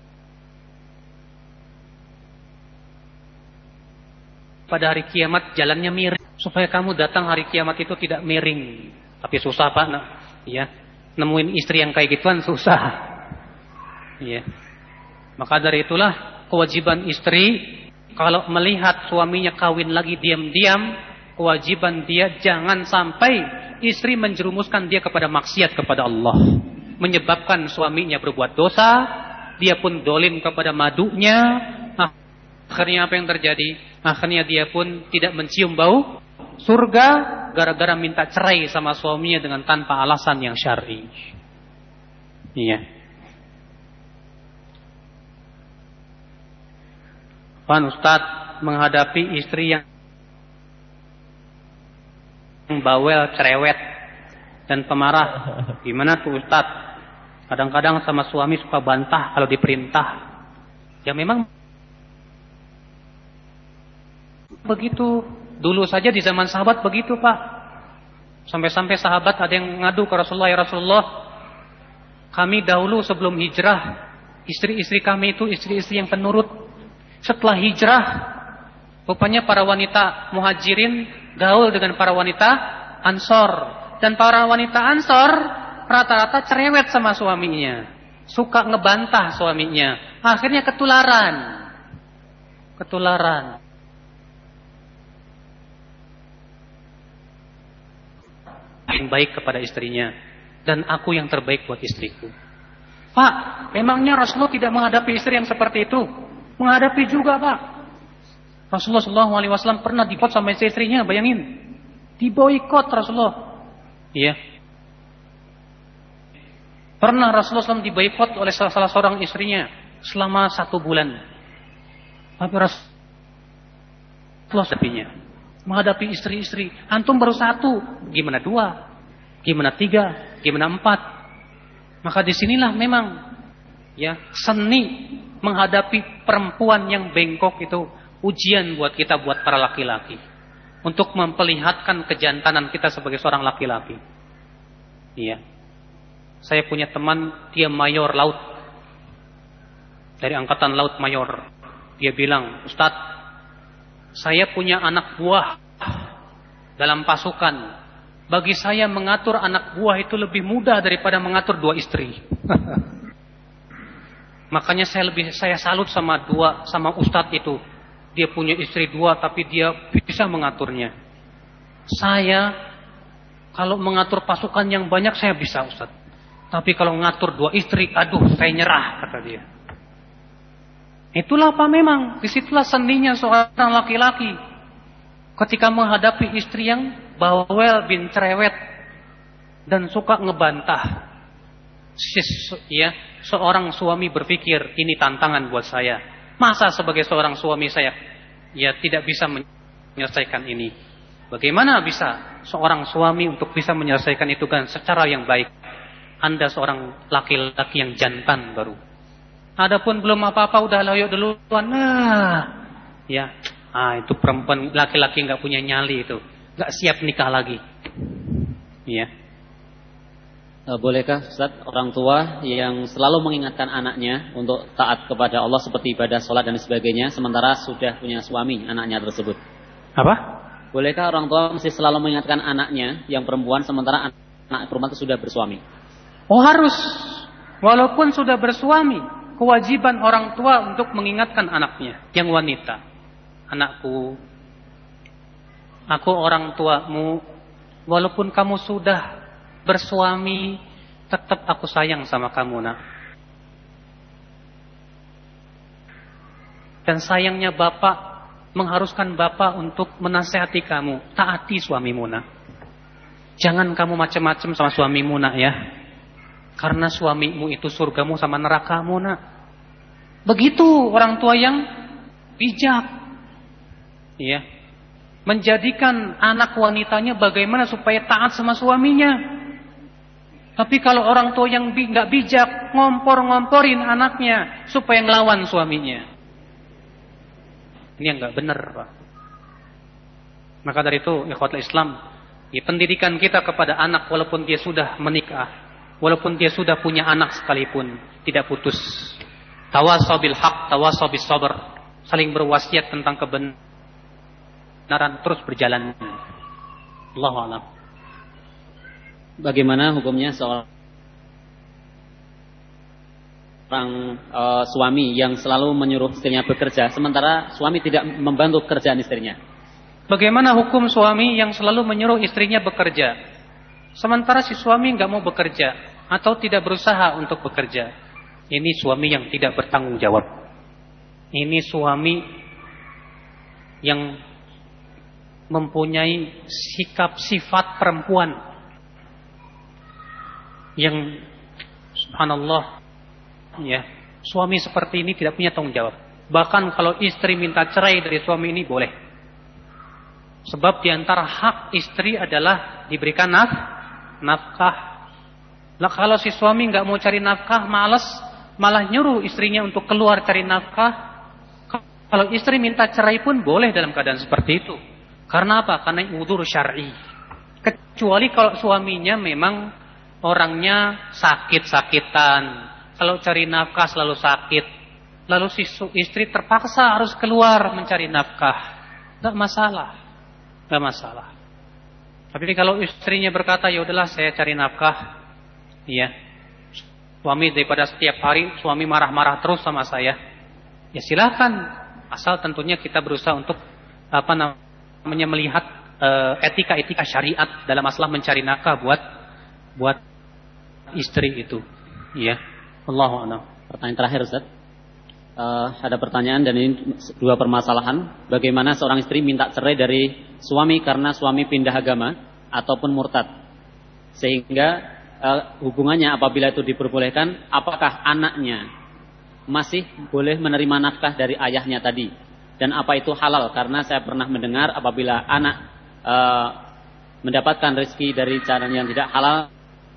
pada hari kiamat jalannya miring, supaya kamu datang hari kiamat itu tidak miring. Tapi susah Pak, nah, ya, nemuin istri yang kayak gituan susah. Ya. Maka dari itulah kewajiban istri kalau melihat suaminya kawin lagi diam-diam, kewajiban dia jangan sampai istri menjerumuskan dia kepada maksiat kepada Allah, menyebabkan suaminya berbuat dosa, dia pun dolim kepada madunya. Akhirnya apa yang terjadi? Akhirnya dia pun tidak mencium bau surga gara-gara minta cerai sama suaminya dengan tanpa alasan yang syar'i. Iya. Pan Ustadz menghadapi istri yang bawel, cerewet dan pemarah. Gimana tuh Ustadz? Kadang-kadang sama suami suka bantah kalau diperintah. Ya memang begitu. Dulu saja di zaman sahabat begitu Pak. Sampai-sampai sahabat ada yang ngadu ke Rasulullah, ya Rasulullah, kami dahulu sebelum hijrah, istri-istri kami itu istri-istri yang penurut. Setelah hijrah, rupanya para wanita muhajirin gaul dengan para wanita ansor. Dan para wanita ansor rata-rata cerewet sama suaminya. Suka ngebantah suaminya. Akhirnya ketularan. Ketularan. Yang baik kepada istrinya. Dan aku yang terbaik buat istriku. Pak, memangnya Rasulullah tidak menghadapi istri yang seperti itu? Menghadapi juga, Pak. Rasulullah shallallahu alaihi wasallam pernah diboikot sama istri-istrinya, bayangin. Diboikot Rasulullah. Iya. Pernah Rasulullah shallallahu alaihi wasallam diboikot oleh salah, salah seorang istrinya selama satu bulan. Tapi Rasulullah sepinya menghadapi istri-istri. Antum baru satu, gimana dua? Gimana tiga? Gimana empat? Maka disinilah memang ya seni menghadapi perempuan yang bengkok itu ujian buat kita, buat para laki-laki, untuk memperlihatkan kejantanan kita sebagai seorang laki-laki. Iya, saya punya teman, dia mayor laut, dari angkatan laut mayor. Dia bilang, Ustadz, saya punya anak buah dalam pasukan. Bagi saya mengatur anak buah itu lebih mudah daripada mengatur dua istri. Makanya saya lebih saya salut sama dua sama ustadz itu. Dia punya istri dua tapi dia bisa mengaturnya. Saya kalau mengatur pasukan yang banyak saya bisa, Ustadz. Tapi kalau mengatur dua istri, aduh saya nyerah, kata dia. Itulah apa memang, disitulah seninya seorang laki-laki ketika menghadapi istri yang bawel bin cerewet dan suka ngebantah. Ya, seorang suami berpikir ini tantangan buat saya. Masa sebagai seorang suami saya ya tidak bisa menyelesaikan ini? Bagaimana bisa seorang suami untuk bisa menyelesaikan itu kan secara yang baik? Anda seorang laki-laki yang jantan baru. Adapun belum apa-apa udah loyok duluan. Nah, ya, ah itu perempuan laki-laki nggak punya nyali itu. Gak siap nikah lagi. Iya. Bolehkah Ustaz, orang tua yang selalu mengingatkan anaknya untuk taat kepada Allah seperti ibadah, sholat dan sebagainya, sementara sudah punya suami anaknya tersebut? Apa? Bolehkah orang tua mesti selalu mengingatkan anaknya yang perempuan sementara anak perempuan itu sudah bersuami? Oh harus. Walaupun sudah bersuami, kewajiban orang tua untuk mengingatkan anaknya yang wanita. Anakku, aku orang tuamu, walaupun kamu sudah bersuami, tetap aku sayang sama kamu, nak. Dan sayangnya bapak mengharuskan bapak untuk menasihati kamu, taati suamimu, nak. Jangan kamu macam-macam sama suamimu, nak, ya. Karena suamimu itu surgamu sama nerakamu, nak. Begitu orang tua yang bijak. Iya. Menjadikan anak wanitanya bagaimana supaya taat sama suaminya. Tapi kalau orang tua yang nggak bijak, ngompor-ngomporin anaknya supaya ngelawan suaminya, ini yang nggak benar, Pak. Maka dari itu, ikhwatul Islam, ya, pendidikan kita kepada anak walaupun dia sudah menikah, walaupun dia sudah punya anak sekalipun, tidak putus. Tawasaw bil haq, tawasaw bis sabr, saling berwasiat tentang kebenaran, terus berjalan. Allahu a'lam. Bagaimana hukumnya seorang uh, suami yang selalu menyuruh istrinya bekerja, sementara suami tidak membantu pekerjaan istrinya? Bagaimana hukum suami yang selalu menyuruh istrinya bekerja, sementara si suami nggak mau bekerja atau tidak berusaha untuk bekerja? Ini suami yang tidak bertanggung jawab. Ini suami yang mempunyai sikap sifat perempuan yang subhanallah, ya, suami seperti ini tidak punya tanggung jawab. Bahkan kalau istri minta cerai dari suami ini boleh. Sebab diantara hak istri adalah diberikan naf, nafkah. Lah kalau si suami nggak mau cari nafkah, malas, malah nyuruh istrinya untuk keluar cari nafkah. Kalau istri minta cerai pun boleh dalam keadaan seperti itu. Karena apa? Karena udzur syar'i. Kecuali kalau suaminya memang orangnya sakit-sakitan, kalau cari nafkah selalu sakit, lalu si istri terpaksa harus keluar mencari nafkah, enggak masalah. Enggak masalah. Tapi kalau istrinya berkata, ya udahlah saya cari nafkah, ya. Suami daripada setiap hari suami marah-marah terus sama saya, ya silakan, asal tentunya kita berusaha untuk apa namanya melihat uh, etika-etika syariat dalam masalah mencari nafkah buat buat istri itu, ya. Allahu a'lam. Pertanyaan terakhir, Ustaz. Uh, ada pertanyaan dan ini dua permasalahan. Bagaimana seorang istri minta cerai dari suami karena suami pindah agama ataupun murtad, sehingga Uh, hubungannya apabila itu diperbolehkan, apakah anaknya masih boleh menerima nafkah dari ayahnya tadi, dan apa itu halal? Karena saya pernah mendengar apabila anak uh, mendapatkan rezeki dari cara yang tidak halal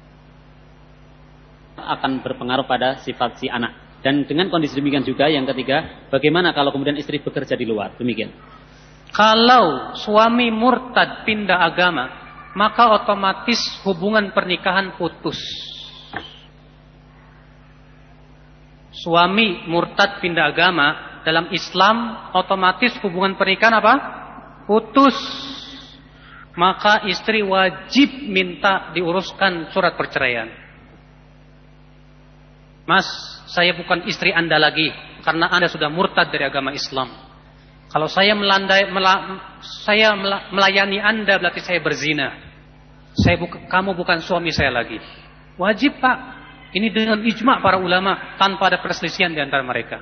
akan berpengaruh pada sifat si anak. Dan dengan kondisi demikian juga yang ketiga, bagaimana kalau kemudian istri bekerja di luar? Demikian. Kalau suami murtad pindah agama, maka otomatis hubungan pernikahan putus. Suami murtad pindah agama dalam Islam, otomatis hubungan pernikahan apa? Putus. Maka istri wajib minta diuruskan surat perceraian. Mas, saya bukan istri Anda lagi karena Anda sudah murtad dari agama Islam. Kalau saya melandai, mela, saya melayani Anda berarti saya berzina. Saya buka, kamu bukan suami saya lagi. Wajib, Pak. Ini dengan ijma' para ulama tanpa ada perselisihan di antara mereka.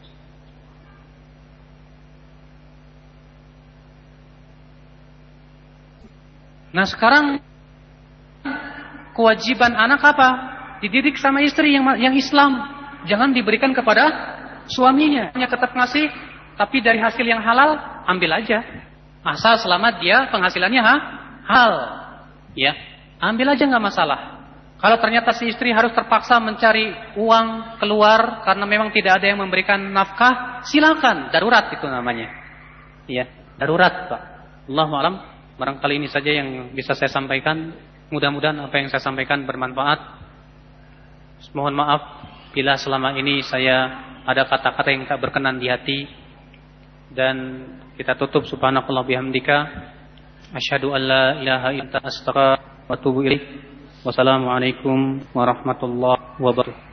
Nah sekarang kewajiban anak apa? Dididik sama istri yang yang Islam. Jangan diberikan kepada suaminya. Hanya tetap ngasih, tapi dari hasil yang halal ambil aja. Asal selamat dia penghasilannya ha? Hal. Ya, ambil aja nggak masalah. Kalau ternyata si istri harus terpaksa mencari uang keluar karena memang tidak ada yang memberikan nafkah, silakan, darurat itu namanya. Ya, darurat, Pak. Allahu a'lam. Barangkali ini saja yang bisa saya sampaikan. Mudah-mudahan apa yang saya sampaikan bermanfaat. Mohon maaf bila selama ini saya ada kata-kata yang tak berkenan di hati. Dan kita tutup subhanakallah bihamdika. Asyhadu an la ilaha illa anta astaghfiruka wa atubu ilaik. Wassalamualaikum warahmatullahi wabarakatuh.